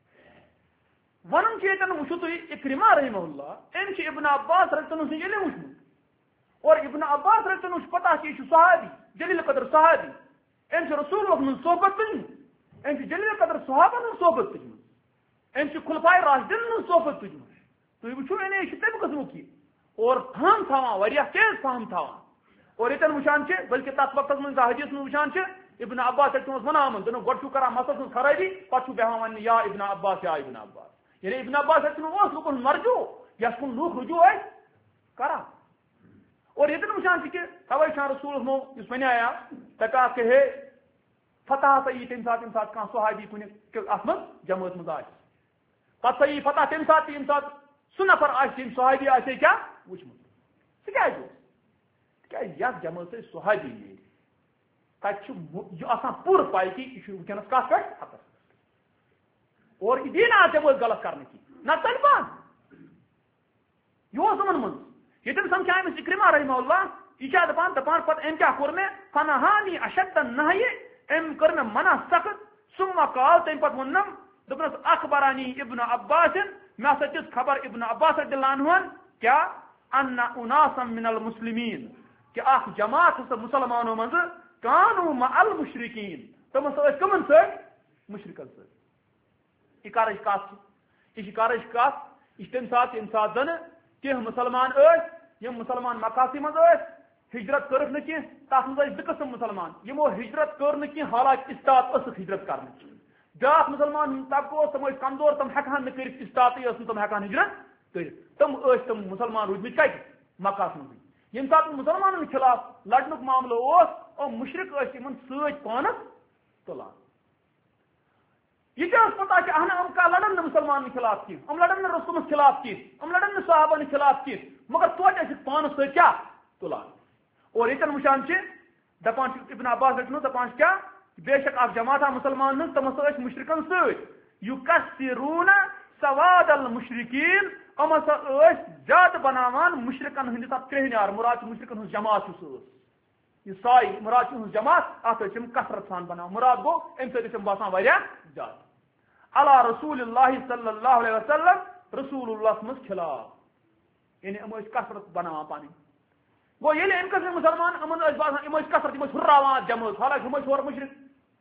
Speaker 3: ونُن چھُ ییٚتٮ۪ن وٕچھِو تُہۍ اکرمہ رحمہ اللہ أمۍ چھُ ابن عباس رضی اللہ عنہ سُنٛد علم وٕچھمُت اور ابن عباس رضی اللہ عنہ چھُ پتہ کہ یہِ چھُ صحابی جلیل قدر صحابی أمۍ چھُ رسول اللہ ہٕنٛز صحبت تُجمٕژ أمۍ چھُ جلیل قدر صحابن ہٕنٛز صحبت تُجمٕژ أمۍ چھُ خلفائے راشدین ہٕنٛز صحبت تُجمٕژ تُہۍ وٕچھِو یعنی یہِ چھُ تمہِ قٕسمُک یہِ اور فہم تھاوان واریاہ تیز فہم تھاوان اور ییٚتٮ۪ن وٕچھان چھِ بلکہ تتھ وقتس منٛز حدیث منٛز وٕچھان چھِ ابن عباس چھُ تٔمِس ونان دوٚپُن گۄڈٕ چھُو کران مسلس منٛز خرٲبی پتہٕ چھُو بیٚہوان وننہِ یا ابن عباس یا ابن عباس یعنی ابن عباس اوس لُکن مرجوع یس کُن لوٗکھ رجوع ٲسۍ کران اور ییٚتٮ۪ن وٕچھان چھِ کہ توے چھُ رسول ہمو یُس وَنیٛایا تَکا کہ ہے فتح ہسا یی تمہِ ساتہٕ کانٛہہ صحابی کُنہِ اتھ منٛز جمٲژ منٛز آسہِ پتہٕ سا یی فتح تمہِ ساتہٕ تہِ ییٚمہِ ساتہٕ سُہ نفر آسہِ ییٚمہِ صحابی آسہِ کیٛاہ وٕچھمُت سُہ کیٛازِ اوس تِکیٛازِ یتھ جمٲژ ٲسۍ صحابی نیرِ تتہِ چھُ یہِ آسان پوٗرٕ پاے کہ یہِ چھُ وٕنکیٚنس کتھ پٮ۪ٹھ حقس اور یہ دین آتے وہ غلط کرنے کی نہ طالبان یہ سمن من یہ سمجھا امس اکرمہ رحمہ اللہ یہ کیا دپان پتہ ام کیا کور میں فنہانی اشد النہی ام کر میں منع سخت ثم قال تم پتہ ونم دپنس اخبرانی ابن عباس میں ہسا دس خبر ابن عباس رضی اللہ عنہ کیا ان اناسا من المسلمین کہ اخ جماعت ہسا مسلمانوں مز کانوا مع المشرکین تم ہسا کمن ست مشرکن ست یہ کارش کات یہ کارش کات یہ تم سات یم سات زن کہ مسلمان یم مسلمان مکاسی مز ہجرت کرک نا کی تک مز دو قسم مسلمان یمو ہجرت کر نا کی حالانکہ استاد اس ہجرت کرنے بیاکھ مسلمان طبقہ تم کمزور تم ہیکان کر استاطی تم ہیکان ہجرت کر تم مسلمان روٗدمٕتۍ کتہِ مکاس منٛزٕے ییٚمہِ ساتہٕ مسلمانن خلاف لڑنُک معاملہٕ اوس مشرق یِمن سۭتۍ پانس تُلان یہ پتہ اہن ہم کا لڑن نہ مسلمان خلاف کی ہم لڑن نہ رسولس خلاف کی ہم لڑن نہ صحابہ خلاف کی مگر توتہِ پانس سۭتۍ کیا تُلان اور یتن وچان دپان ابن عباس رٹنو دپان کیا بے شک اکھ جماعت مسلمان تم ہسا مشرکن ست یکسرون سواد المشرکین ام ہسا زیادہ بناوان مشرکن ہندس ات کرہنیار مراد مشرکن ہز جماعت یہ سائی مراد جماعت ات کثرت سان بنا مراد گو ام سم باسان واریاہ زیادہ علی رسول اللہ صلی اللہ علیہ وسلم رسول اللہ مز خلاف یعنی ام کثرت بناوان پانی گو یل ام قسم مسلمان امن باسان ام کثرت ام ہراوان جماعت حالانکہ ہم ہور مشرک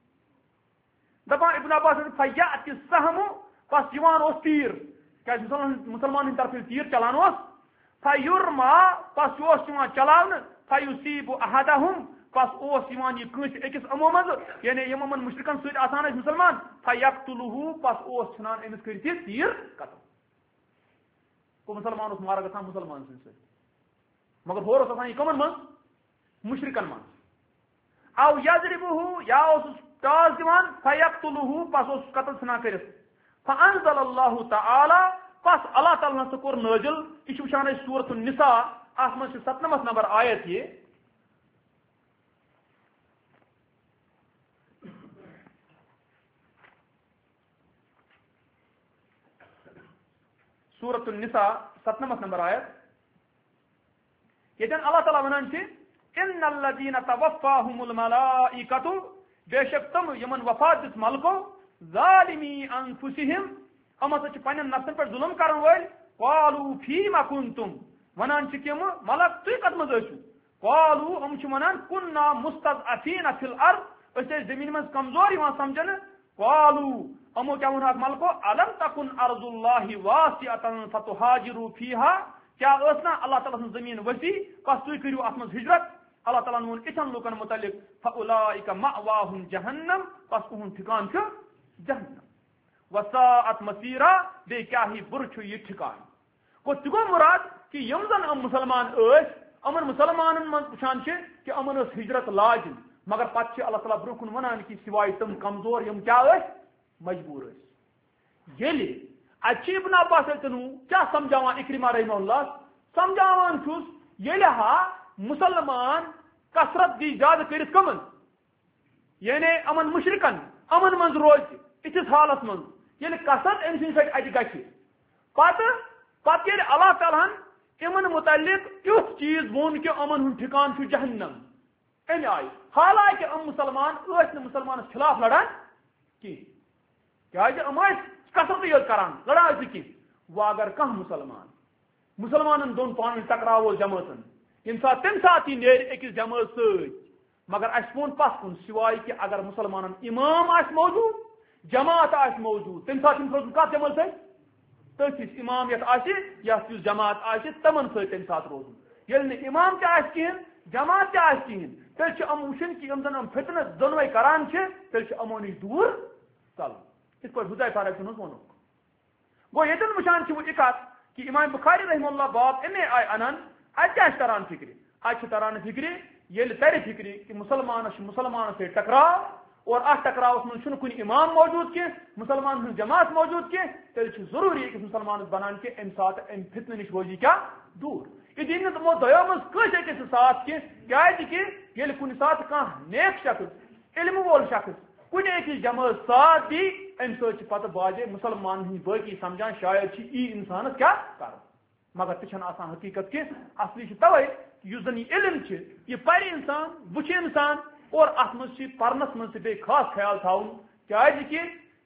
Speaker 3: دپان ابن عباس فیات السهم پس یوان اوس تیر کہ مسلمان ہند طرف تیر چلان اوس فیرما پس اوس یوان چلاون فیصیب احدهم پس اوس یوان یہ کنس اکس امو مز یعنی یم امن مشرکن سۭتۍ آسان ٲسۍ مسلمان فیقتلہ پس اوس ژھنان أمِس کٔرِتھ یہِ تیر قتل گوٚو مسلمان اوس مارا گژھان مسلمان سٕنٛدِ سۭتۍ مگر ہور اوس آسان یہِ کمن منٛز مشرکن منٛز او یضربہ یا اوسُس ٹاس دِوان فیقتلہ پس اوس قتل ژھنان کٔرِتھ فانزل اللہ تعالی پس اللہ تعالیٰ ہسا کوٚر نٲزِل یہ چھِ وٕچھان أسۍ سورۃ النساء اتھ منٛز چھِ 97 نمبر آیت یہ سورۃ النساء 97 نمبر آیت یتن اللہ تعالیٰ ونان ان الذین توفاہم الملائکۃ بے شک تم یمن وفات دس ملکو ظالمی انفسہم ہم ہسا پنن نفسن پہ ظلم کرن ول قالوا فیما کنتم ونان کم ملک تھی کت مز قالوا ہم ونان کنا مستضعفین فی الارض اس زمین من کمزور یوان سمجھن قالوا ہمو کیا ون ملکو الم تکن ارض اللہ واسعۃ فتہاجروا فیہا کیا نا اللہ تعالیٰ سن زمین وسیع پس تھی کرو ات مز ہجرت اللہ تعالیٰ وون اتن لوکن متعلق فاولئک مأواہم جہنم پس اہن ٹھکان جہنم وساعت مسیرہ بے کیا ہی بر یہ ٹھکان گو تہ گو مراد کہ یم زن مسلمان امن مسلمان من وچان کہ امن ہجرت لاجن مگر پتہ اللہ تعالیٰ برو کن ونان کہ سوائے تم کمزور یم کیا مجبور یل اتہ ابن عباس کیا سمجھاوان اکرمہ رحمہ اللہ سمجھاوان چھس یل ہا مسلمان کثرت دی زیادہ کرت کمن یعنی امن مشرکن امن من روز اتس حالت من یل کثرت ام سن ست ات گھر اللہ تعالیٰ امن متعلق تیت چیز وون کہ امن ہند ٹھکان جہنم ام آئی حالانکہ ام مسلمان مسلمان خلاف لڑان کی کثرت یوت کران لڑان کی وہ اگر کھانا مسلمان دون پان ٹکراو جماعتن یم سات تم سات یہ نیر اکس جماعت ست مگر اس وون پس کن سوائے کہ اگر مسلمان امام آس موجود جماعت آس موجود تم سات کت جماعت تس امام یت جماعت آس تمن تم سات روزن یل امام تہ جماعت تہ تیل ام وچن کہ یم زن فتنہ دونوے کران تیل امو نش دور ژل ات پہ حذیفہ رضی اللہ عنہ گو یتن وچان وہ کت کہ امام بخاری رحمہ اللہ باب امے آئے انان اتہ تران فکر ات تران فکر یل تر فکر کہ مسلمان سے ٹکراؤ اور ات ٹکراؤس من کن امام موجود کی مسلمان ہن جماعت موجود کی تیل ضروری کہ مسلمان بنان کہ ام سات ام فتنہ نش روزی کیا دور یہ دین تمو دو مز کس اکس ساتھ کہ یل کن سات کان نیک شخص علم وول شخص کن اکس جماعت ساتھ دی ام سات پتہ باجے مسلمان ہند باقی سمجھان شاید ای انسانس کیا کر مگر تہ آسان حقیقت کہ اصلی توے اس زن یہ علم یہ پہ انسان وچ انسان اور ات مز پرنس من بے خاص خیال تھاؤن کہ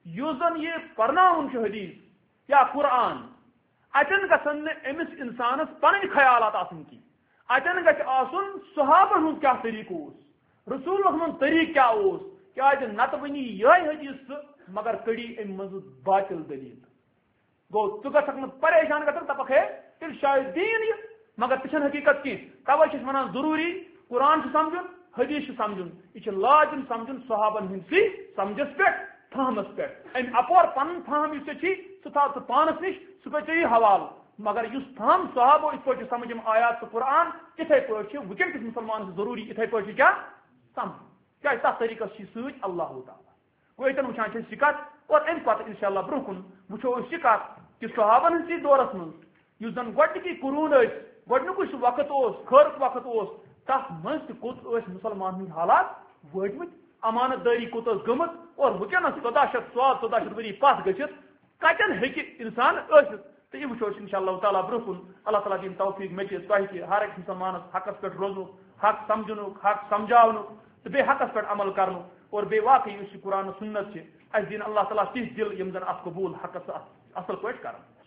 Speaker 3: یوزن یہ پرناون حدیث یا قرآن اتن گھن امس انسانس پن خیالات آسن کی اتن گھ آسن صحابن ہند کیا طریقہ رسول ہند طریقہ کیا کیاز نت ونی یہ حدیث مگر کڑی ام مز باطل دلیل گو ثک پریشان گھن دپک ہے تیل شاید دین یہ مگر تہ حقیقت کی توے ونان ضروری قرآن سمجھن حدیث سمجھن یہ لازم سمجھن صحابن ہندسی سمجھس پہ فہمس پہ ام اپور پن فہم اس سہ تھا پانس نش سہ پہ حوالہ مگر اس فہم صحابو اس پہ سمجھ آیات تو قرآن اتھے پہ ونکس مسلمان ضروری اتھے پہ کیا سمجھ کیا تک طریقہ ست اللہ تعالیٰ گو یتن وچان سکت اور ام پتہ انشاءاللہ برہ کن وچو سکت کہ صحابن ہندس دورس من اس زن گۄڈنِکی قرون گۄڈنیُک وقت خٲرُک وقت تس مز تت مسلمان ہند حالات وٲتمٕتۍ امانت داری کوت گمت اور ونکس 1400 ؤری پتھ گژھِتھ کتن ہیٚکہِ انسان ٲسِتھ تو یہ وچو ان شاء اللہ تعالیٰ برہ کن اللہ تعالیٰ دین توفیق مے تہ کہ ہر ایک مسلمانس حقس پہ روزنک حق سمجھنک حق سمجھاونک تو بے حقس پہ عمل کرن اور بے واقعی اس قرآن سنت اس دین اللہ تعالیٰ تیس دل یم زن ات قبول حقس اصل پہ کرن